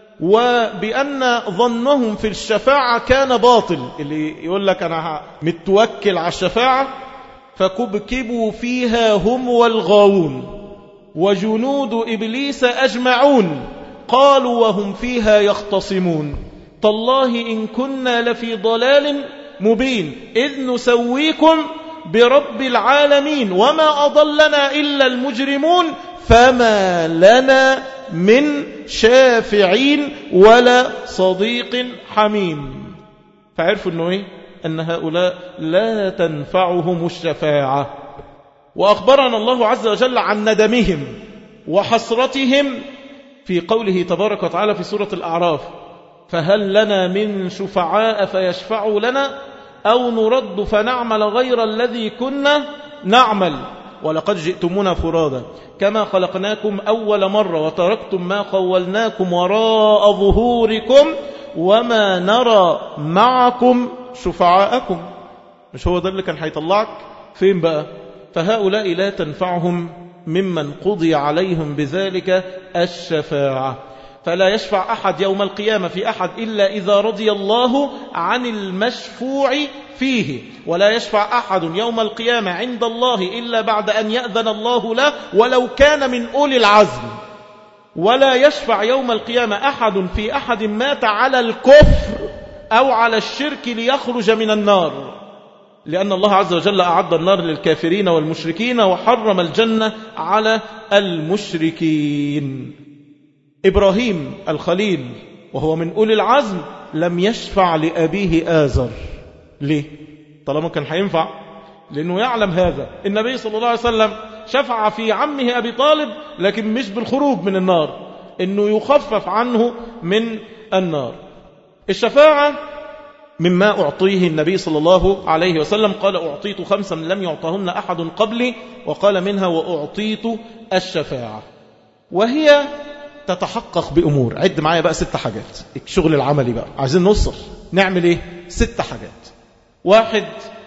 وبأن ظنهم في الشفاعة كان باطل. اللي يقول لك أنا متوكل على الشفاعة فكبكبوا فيها هم والغاوون وجنود إبليس أجمعون قالوا وهم فيها يختصمون تالله إن كنا لفي ضلال مبين إذ نسويكم برب العالمين وما أضلنا إلا المجرمون فما لنا من شافعين ولا صديق حميم. فعرفوا أنه إيه؟ أن هؤلاء لا تنفعهم الشفاعة. وأخبرنا الله عز وجل عن ندمهم وحسرتهم في قوله تبارك وتعالى في سورة الأعراف فهل لنا من شفعاء فيشفعوا لنا أو نرد فنعمل غير الذي كنا نعمل ولقد جئتمونا فرادا كما خلقناكم أول مرة وتركتم ما خولناكم وراء ظهوركم وما نرى معكم شفعاءكم. مش هو ده اللي كان هيطلعك فين بقى؟ فهؤلاء لا تنفعهم ممن قضي عليهم بذلك الشفاعة، فلا يشفع أحد يوم القيامة في أحد إلا إذا رضي الله عن المشفوع فيه، ولا يشفع أحد يوم القيامة عند الله إلا بعد أن يأذن الله له ولو كان من أولي العزم، ولا يشفع يوم القيامة أحد في أحد مات على الكفر أو على الشرك ليخرج من النار، لأن الله عز وجل أعد النار للكافرين والمشركين وحرم الجنة على المشركين. إبراهيم الخليل وهو من أولي العزم لم يشفع لأبيه آزر. ليه؟ طالما كان هينفع، لأنه يعلم هذا. النبي صلى الله عليه وسلم شفع في عمه أبي طالب لكن مش بالخروج من النار، إنه يخفف عنه من النار. الشفاعة مما أعطيه النبي صلى الله عليه وسلم، قال أعطيت خمسا لم يعطهن أحد قبلي، وقال منها وأعطيت الشفاعة، وهي تتحقق بأمور. عد معايا بقى ست حاجات، الشغل العملي بقى عايزين نوصل نعمل ايه؟ ست حاجات. واحد،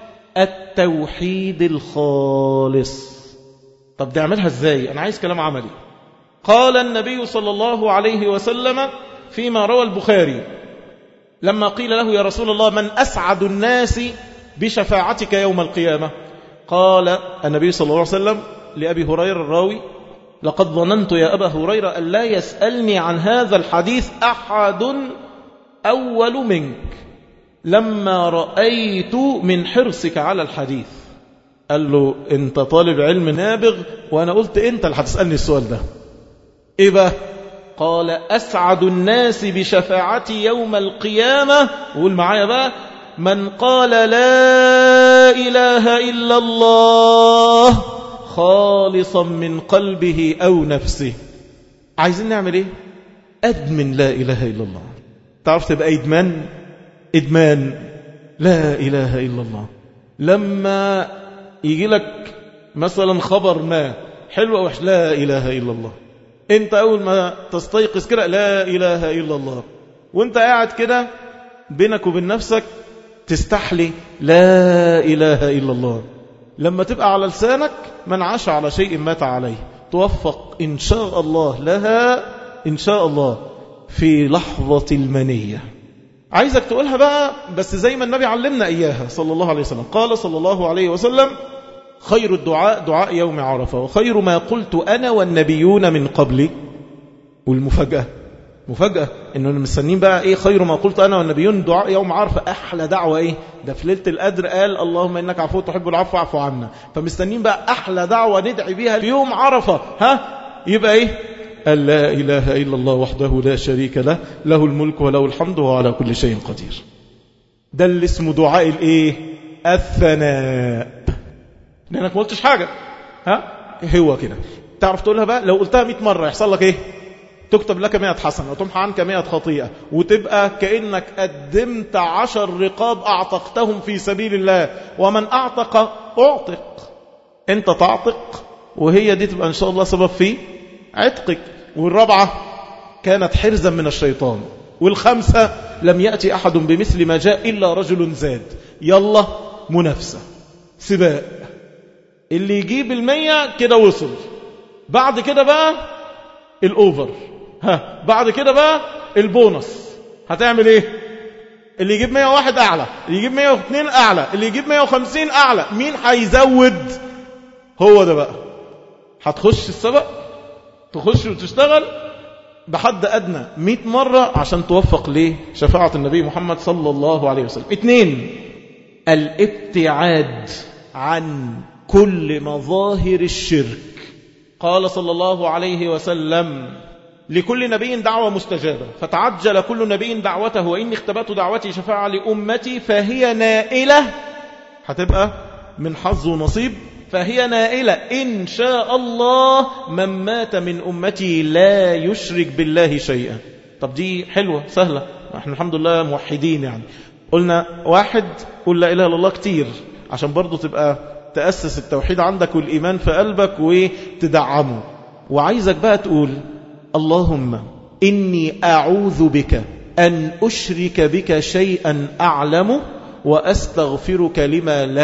التوحيد الخالص. طب دي اعملها ازاي؟ انا عايز كلام عملي. قال النبي صلى الله عليه وسلم فيما روى البخاري لما قيل له يا رسول الله من أسعد الناس بشفاعتك يوم القيامة؟ قال النبي صلى الله عليه وسلم لأبي هريرة الراوي لقد ظننت يا أبا هريرة أن لا يسألني عن هذا الحديث أحد أول منك لما رأيت من حرصك على الحديث. قال له انت طالب علم نابغ وانا قلت انت اللي هتسألني السؤال ده. ايه بقى؟ قال أسعد الناس بشفاعتي يوم القيامة، وقول معايا بقى، من قال لا إله إلا الله خالصا من قلبه أو نفسه. عايزين نعمل ايه؟ أدمن لا إله إلا الله. تعرف تبقى إدمان؟ إدمان لا إله إلا الله. لما يجي لك مثلا خبر ما حلو أو وحش، لا إله إلا الله. انت أول ما تستيقظ كده لا إله إلا الله، وانت قاعد كده بينك وبين نفسك تستحلي لا إله إلا الله. لما تبقى على لسانك من عاش على شيء مات عليه، توفق إن شاء الله لها إن شاء الله في لحظة المنية. عايزك تقولها بقى بس زي ما النبي علمنا إياها صلى الله عليه وسلم. قال صلى الله عليه وسلم خير الدعاء دعاء يوم عرفة، وخير ما قلت أنا والنبيون من قبلي. والمفاجأة مفاجأة إنه مستنين بقى إيه خير ما قلت أنا والنبيون دعاء يوم عرفة. أحلى دعوة إيه ده؟ في ليلة القدر قال اللهم إنك عفو تحب العفو فاعف عنا. فمستنين بقى أحلى دعوة ندعي بيها اليوم عرفة، ها يبقى إيه؟ لا إله إلا الله وحده لا شريك له له الملك وله الحمد وهو على كل شيء قدير. ده اللي اسمه دعاء الإيه؟ الثناء، لأنك ما قلتش حاجة. ها هو كده تعرف تقولها بقى. لو قلتها مئة مرة يحصل لك إيه؟ تكتب لك مئة حسنة وتمحى عنك مئة خطيئة، وتبقى كأنك قدمت عشر رقاب أعتقتهم في سبيل الله. ومن أعتق أعتق، أنت تعتق وهي دي تبقى إن شاء الله سبب في عتقك. والرابعة كانت حرزا من الشيطان. والخمسة لم يأتي أحد بمثل ما جاء إلا رجل زاد. يلا منافسة سباق، اللي يجيب المية كده وصل. بعد كده بقى الأوفر، ها بعد كده بقى البونص. هتعمل ايه؟ اللي يجيب مئة وواحد أعلى، اللي يجيب مئة واثنين أعلى، اللي يجيب مئة وخمسين أعلى. مين هيزود؟ هو ده بقى. هتخش السبق، تخش وتشتغل بحد أدنى مئة مرة عشان توفق ليه شفاعة النبي محمد صلى الله عليه وسلم. اثنين، الابتعاد عن كل مظاهر الشرك. قال صلى الله عليه وسلم لكل نبي دعوة مستجابة، فتعجل كل نبي دعوته، وإن اختبأت دعوتي شفاعة لأمتي فهي نائلة. هتبقى من حظ ونصيب. فهي نائلة إن شاء الله من مات من أمتي لا يشرك بالله شيئا. طب دي حلوة سهلة، احنا الحمد لله موحدين. يعني قلنا واحد قل لا إله إلا الله كتير عشان برضو تبقى تأسس التوحيد عندك والإيمان في قلبك وتدعمه. وعايزك بقى تقول اللهم إني أعوذ بك أن أشرك بك شيئا أعلم وأستغفرك لما لا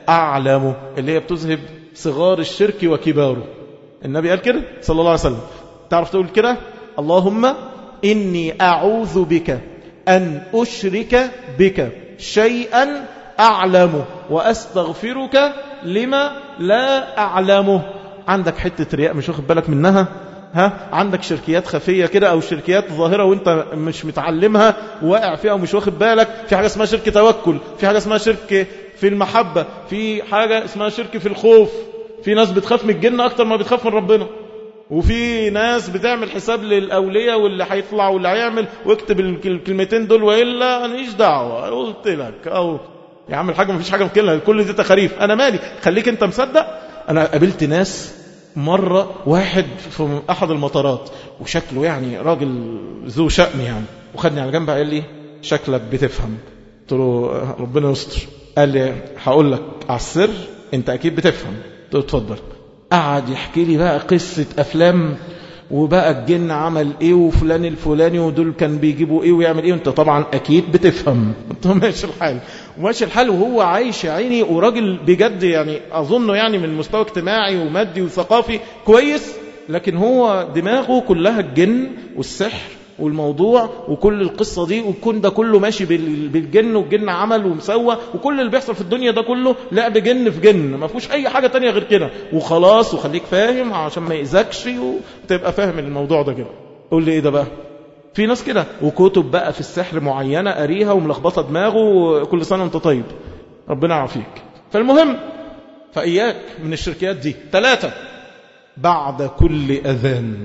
أعلم، اللي هي بتذهب صغار الشرك وكباره. النبي قال كده صلى الله عليه وسلم. تعرف تقول كده؟ اللهم إني أعوذ بك أن أشرك بك شيئا أعلمه وأستغفرك لما لا أعلمه. عندك حتة رياء مش واخد بالك منها، ها؟ عندك شركيات خفية كده أو شركيات ظاهرة وانت مش متعلمها واقع فيها ومش واخد بالك. في حاجة اسمها شرك توكل، في حاجة اسمها شرك في المحبة، في حاجة اسمها شرك في الخوف. في ناس بتخاف من الجن أكتر ما بتخاف من ربنا، وفي ناس بتعمل حساب للأولياء واللي هيطلع واللي هيعمل واكتب الكلمتين دول وإلا أنا إيش دعوة قلت لك أو يا عم الحاجة مفيش حاجة مكلها، كل دي تخاريف، أنا مالي، خليك أنت مصدق. أنا قابلت ناس مرة، واحد في أحد المطارات وشكله يعني راجل ذو شأن يعني، وخدني على جنب قال لي شكلك بتفهم. قلت له ربنا يستر. قال لي هقول لك على السر، أنت أكيد بتفهم. قلت له اتفضل. قعد يحكي لي بقى قصة أفلام، وبقى الجن عمل إيه وفلان الفلاني ودول كان بيجيبوا إيه ويعمل إيه، وانت طبعا أكيد بتفهم. قلت له ماشي الحال، وماشي الحال، وهو عايش يا عيني وراجل بجد يعني أظنه يعني من مستوى اجتماعي ومادي وثقافي كويس، لكن هو دماغه كلها الجن والسحر والموضوع وكل القصة دي، وكون ده كله ماشي بالجن، والجن عمل ومسوى، وكل اللي بيحصل في الدنيا ده كله لعب جن في جن، ما فيهوش أي حاجة تانية غير كده وخلاص. وخليك فاهم عشان ما يأذكش وتبقى فاهم الموضوع ده كده. قول لي إيه ده بقى؟ في ناس كده، وكتب بقى في السحر معينة قريها وملخبطة دماغه، وكل سنة وانت طيب، ربنا يعافيك. فالمهم، فإياك من الشركيات دي. ثلاثة، بعد كل أذان،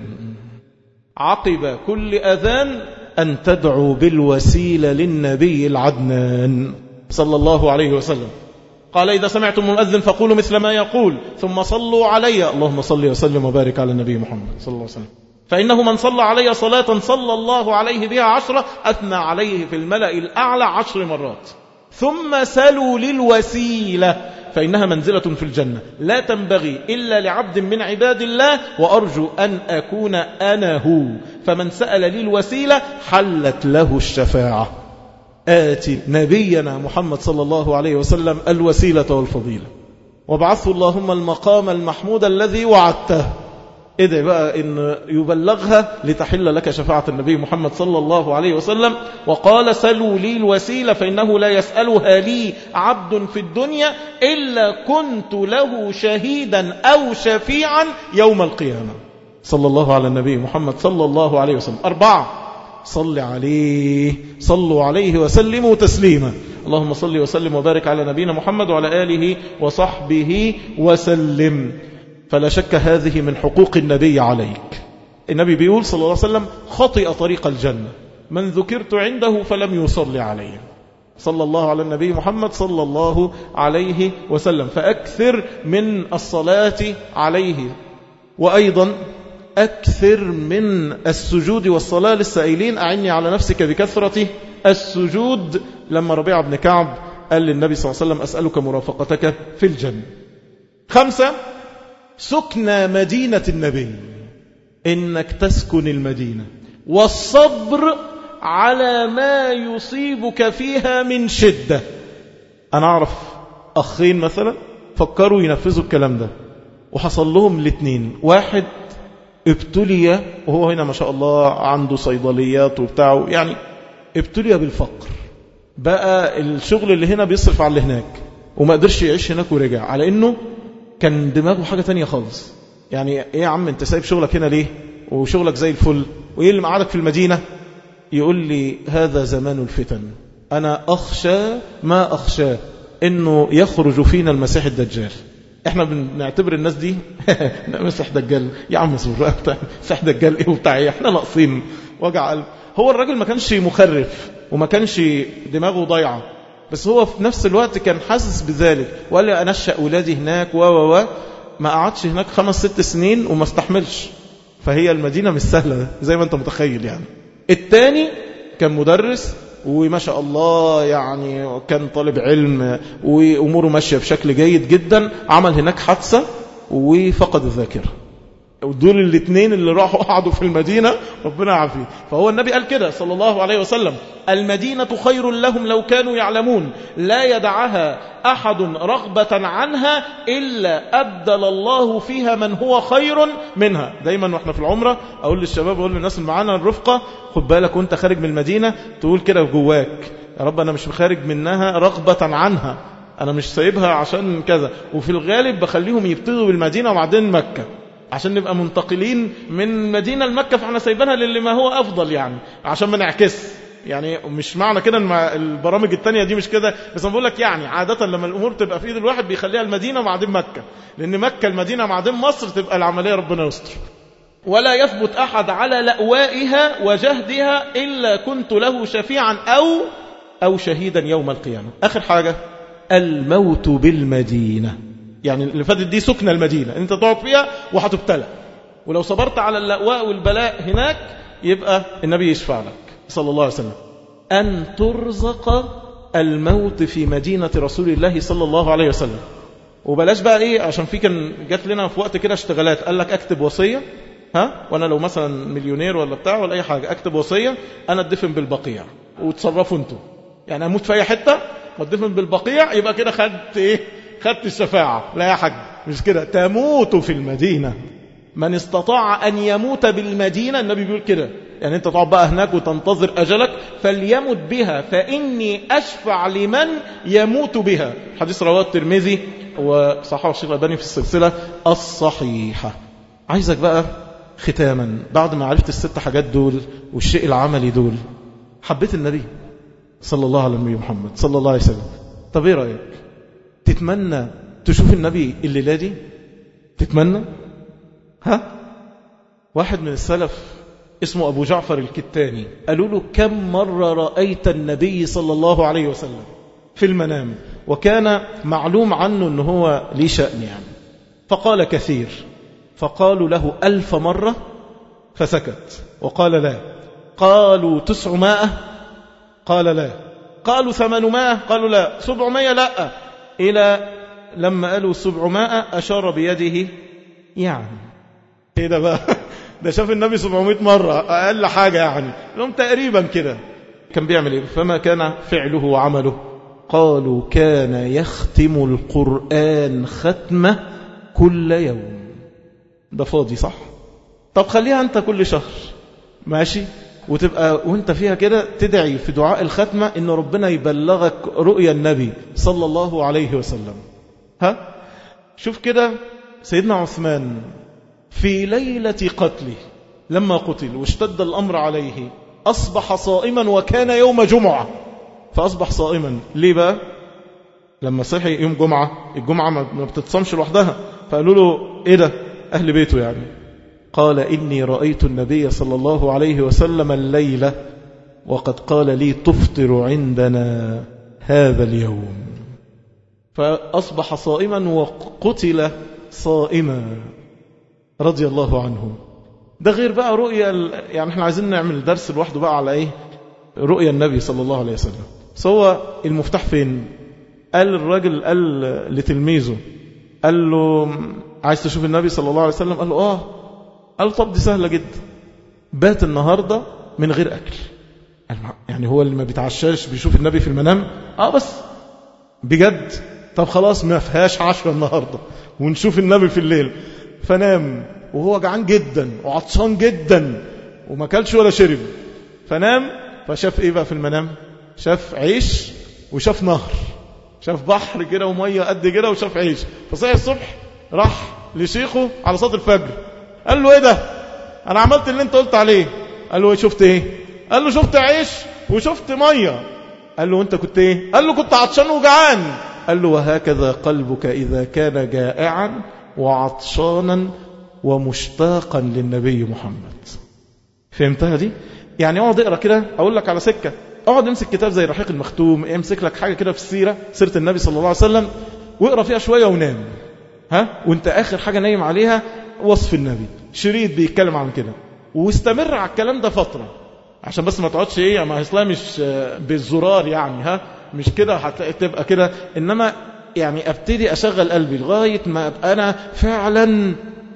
عقب كل أذان أن تدعو بالوسيلة للنبي العدنان صلى الله عليه وسلم. قال إذا سمعتم المؤذن فقولوا مثل ما يقول ثم صلوا علي، اللهم صل وسلم وبارك على النبي محمد صلى الله عليه وسلم، فإنه من صلى علي صلاة صلى الله عليه بها عشرة، أثنى عليه في الملأ الأعلى عشر مرات. ثم سلوا للوسيلة فإنها منزلة في الجنة لا تنبغي إلا لعبد من عباد الله، وأرجو أن أكون أنا هو، فمن سأل للوسيلة حلت له الشفاعة. آتي نبينا محمد صلى الله عليه وسلم الوسيلة والفضيلة، وابعثه اللهم المقام المحمود الذي وعدته. إذا بقى إن يبلغها لتحل لك شفاعة النبي محمد صلى الله عليه وسلم. وقال سلوا لي الوسيلة فإنه لا يسألها لي عبد في الدنيا إلا كنت له شهيدا أو شفيعا يوم القيامة. صلى الله على النبي محمد صلى الله عليه وسلم. أربعة، صل عليه، صلوا عليه وسلموا تسليما. اللهم صل وسلم وبارك على نبينا محمد وعلى آله وصحبه وسلم. فلا شك هذه من حقوق النبي عليك. النبي بيقول صلى الله عليه وسلم خطئ طريق الجنة من ذكرت عنده فلم يصلي عليه. صلى الله على النبي محمد صلى الله عليه وسلم. فأكثر من الصلاة عليه، وأيضا أكثر من السجود والصلاة للسائلين. أعني على نفسك بكثرة السجود، لما ربيع بن كعب قال للنبي صلى الله عليه وسلم أسألك مرافقتك في الجنة. خمسة، سكن مدينة النبي، إنك تسكن المدينة، والصبر على ما يصيبك فيها من شدة. أنا أعرف أخين مثلا فكروا ينفذوا الكلام ده وحصل لهم الاثنين. واحد ابتلي وهو هنا ما شاء الله عنده صيدليات وبتاعه، يعني ابتلي بالفقر، بقى الشغل اللي هنا بيصرف على اللي هناك، وما قدرش يعيش هناك ورجع، على إنه كان دماغه حاجة تانية خالص. يعني ايه يا عم انت سايب شغلك هنا ليه وشغلك زي الفل، وايه اللي مقعدك في المدينة؟ يقول لي هذا زمان الفتن، انا اخشى ما اخشى انه يخرج فينا المسيح الدجال. احنا بنعتبر الناس دي مسيح دجال يا عم، سورة مسيح دجال ايه وبتاع ايه، احنا ناقصين وجع قلب. هو الراجل ما كانش مخرف وما كانش دماغه ضايعة، بس هو في نفس الوقت كان حاسس بذلك، وقال لي أنشأ أولادي هناك و و و ما قعدش هناك خمس ست سنين وما استحملش. فهي المدينة مش سهلة زي ما أنت متخيل يعني. الثاني كان مدرس وما شاء الله يعني كان طالب علم وأموره ماشية بشكل جيد جدا، عمل هناك حادثة وفقد الذاكرة. ودول الاثنين اللي راحوا قعدوا في المدينة ربنا يعافيه. فهو النبي قال كده صلى الله عليه وسلم: المدينة خير لهم لو كانوا يعلمون، لا يدعها أحد رغبة عنها إلا أبدل الله فيها من هو خير منها. دايما واحنا في العمرة أقول للشباب، أقول للناس اللي معانا الرفقة: خد بالك وانت خارج من المدينة تقول كده جواك: يا رب أنا مش خارج منها رغبة عنها، أنا مش سايبها عشان كذا. وفي الغالب بخليهم يبتدوا بالمدينة وبعدين مكة عشان نبقى منتقلين من مدينة لمكة، فاحنا سايبينها للي ما هو أفضل، يعني عشان ما نعكس. يعني مش معنى كده ان البرامج التانية دي مش كده، بس انا بقول لك يعني عادة لما الأمور تبقى في ايد الواحد بيخليها المدينة وبعدين مكة، لأن مكة المدينة وبعدين مصر تبقى العملية ربنا يستر. ولا يثبت أحد على لأوائها وجهدها إلا كنت له شفيعا أو أو شهيدا يوم القيامة. آخر حاجة: الموت بالمدينة. يعني اللي فاتت دي سكنة المدينة، انت تقعد فيها وهتبتلى، ولو صبرت على اللأواء والبلاء هناك يبقى النبي يشفع لك صلى الله عليه وسلم. أن ترزق الموت في مدينة رسول الله صلى الله عليه وسلم. وبلاش بقى ايه، عشان في كان جات لنا في وقت كده اشتغالات، قال لك اكتب وصية، ها وانا لو مثلا مليونير ولا بتاع ولا اي حاجة اكتب وصية انا ادفن بالبقيع وتصرفوا انتوا، يعني اموت في اي حتة وادفن بالبقيع، يبقى كده خدت ايه، خدت الشفاعة. لا يا حاج، مش كده، تموت في المدينة. من استطاع أن يموت بالمدينة، النبي بيقول كده، يعني انت تقعد بقى هناك وتنتظر أجلك، فليمت بها فإني أشفع لمن يموت بها. حديث رواه الترمذي وصححه الشيخ الألباني في السلسلة الصحيحة. عايزك بقى ختاما بعد ما عرفت الست حاجات دول والشيء العملي دول، حبيت النبي صلى الله على النبي محمد صلى الله عليه وسلم. طب ايه رأيك؟ تتمنى تشوف النبي الليلة دي؟ تتمنى؟ ها؟ واحد من السلف اسمه أبو جعفر الكتاني قالوا له: كم مرة رأيت النبي صلى الله عليه وسلم في المنام؟ وكان معلوم عنه أنه هو ليه شأن يعني، فقال: كثير. فقالوا له: ألف مرة؟ فسكت وقال: لا. قالوا: تسعمائة؟ قال: لا. قالوا: ثمانمائة؟ قالوا: لا. سبعمائة؟ لا. إلى لما قالوا سبعمائة أشار بيده، يعني ايه ده بقى؟ ده شاف النبي سبعمائة مرة أقل حاجة، يعني لهم تقريبا كده. كان بيعمل ايه؟ فما كان فعله وعمله؟ قالوا: كان يختم القرآن ختمة كل يوم. ده فاضي صح؟ طب خليها أنت كل شهر ماشي، وتبقى وانت فيها كده تدعي في دعاء الختمة إن ربنا يبلغك رؤيا النبي صلى الله عليه وسلم. ها؟ شوف كده سيدنا عثمان في ليلة قتله لما قتل واشتد الأمر عليه أصبح صائما، وكان يوم جمعة، فأصبح صائما. ليه بقى؟ لما صحي يوم جمعة، الجمعة ما بتتصمش لوحدها، فقالوا له: إيه ده؟ أهل بيته يعني. قال: إني رأيت النبي صلى الله عليه وسلم الليلة وقد قال لي تفطر عندنا هذا اليوم. فأصبح صائما وقتل صائما رضي الله عنه. ده غير بقى رؤيا، يعني احنا عايزين نعمل درس لوحده بقى على ايه رؤيا النبي صلى الله عليه وسلم. سوى المفتاح فين؟ قال الراجل قال لتلميذه، قال له: عايز تشوف النبي صلى الله عليه وسلم؟ قال له: اه. قال له: طب دي سهلة جدا، بات النهاردة من غير أكل. يعني هو اللي ما بيتعشاش بيشوف النبي في المنام؟ اه بس بجد. طب خلاص ما فيهاش عشرة النهاردة ونشوف النبي في الليل. فنام وهو جعان جدا وعطشان جدا وما كلش ولا شرب، فنام. فشاف ايه بقى في المنام؟ شاف عيش وشاف نهر، شاف بحر كده ومية قد كده وشاف عيش. فصحي الصبح راح لشيخه على صلاة الفجر، قال له: ايه ده؟ انا عملت اللي انت قلت عليه. قال له: شفت ايه؟ قال له: شفت عيش وشفت مية. قال له: وانت كنت ايه؟ قال له: كنت عطشان وجعان. قال له: وهكذا قلبك إذا كان جائعا وعطشانا ومشتاقا للنبي محمد. فهمتها دي؟ يعني اقعد اقرا كده، اقول لك على سكة، اقعد امسك كتاب زي رحيق المختوم، امسك لك حاجة كده في السيرة، سيرة النبي صلى الله عليه وسلم، واقرا فيها شوية ونام. ها؟ وانت اخر حاجة نايم عليها وصف النبي، شريط بيتكلم عن كده، واستمر على الكلام ده فترة، عشان بس ما تقعدش ايه، ما هيصلها مش بالزرار يعني، ها مش كده هتبقى كده، انما يعني ابتدي اشغل قلبي لغاية ما ابقى انا فعلا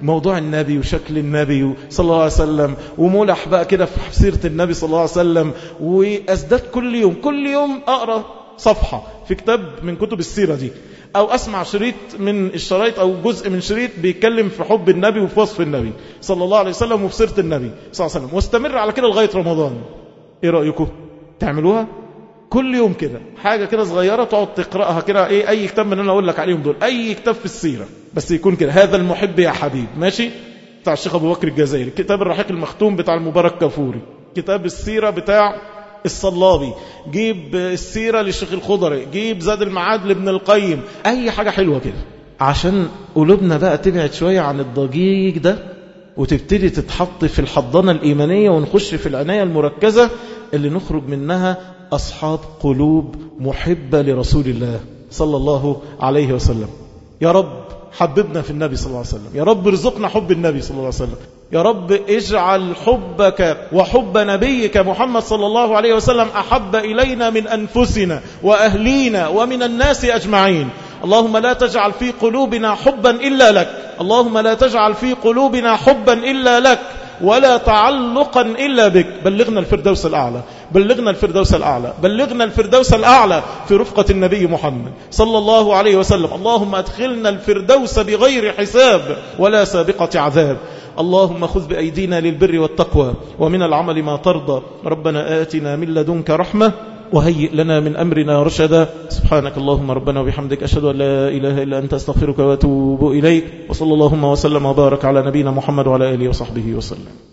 موضوع النبي وشكل النبي صلى الله عليه وسلم، وملح بقى كده في سيرة النبي صلى الله عليه وسلم، وأزداد كل يوم كل يوم أقرأ صفحة في كتاب من كتب السيرة دي، أو أسمع شريط من الشرايط أو جزء من شريط بيتكلم في حب النبي وفي وصف النبي صلى الله عليه وسلم وفي سيرة النبي صلى الله عليه وسلم، واستمر على كده لغاية رمضان. إيه رأيكم تعملوها؟ كل يوم كده حاجة كده صغيرة تقعد تقرأها كده. إيه أي كتاب من اللي أنا أقول لك عليهم دول، أي كتاب في السيرة بس يكون كده، هذا المحب يا حبيب ماشي، بتاع الشيخ أبو بكر الجزائري، كتاب الرحيق المختوم بتاع المبارك كافوري، كتاب السيرة بتاع الصلابي، جيب السيرة للشيخ الخضري، جيب زاد المعاد لابن القيم، أي حاجة حلوة كده عشان قلوبنا بقى تبعد شوية عن الضجيج ده، وتبتدي تتحط في الحضانة الإيمانية، ونخش في العناية المركزة اللي نخرج منها أصحاب قلوب محبة لرسول الله صلى الله عليه وسلم. يا رب حببنا في النبي صلى الله عليه وسلم، يا رب ارزقنا حب النبي صلى الله عليه وسلم، يا رب اجعل حبك وحب نبيك محمد صلى الله عليه وسلم أحب إلينا من أنفسنا وأهلينا ومن الناس أجمعين. اللهم لا تجعل في قلوبنا حبا إلا لك، اللهم لا تجعل في قلوبنا حبا إلا لك ولا تعلقا إلا بك. بلغنا الفردوس الأعلى، بلغنا الفردوس الأعلى، بلغنا الفردوس الأعلى في رفقة النبي محمد صلى الله عليه وسلم. اللهم أدخلنا الفردوس بغير حساب ولا سابقة عذاب. اللهم خذ بأيدينا للبر والتقوى ومن العمل ما ترضى. ربنا آتنا من لدنك رحمة وهيئ لنا من أمرنا رشدا. سبحانك اللهم ربنا وبحمدك، أشهد أن لا إله إلا أنت، أستغفرك وأتوب إليك. وصلى اللهم وسلم وبارك على نبينا محمد وعلى آله وصحبه وسلم.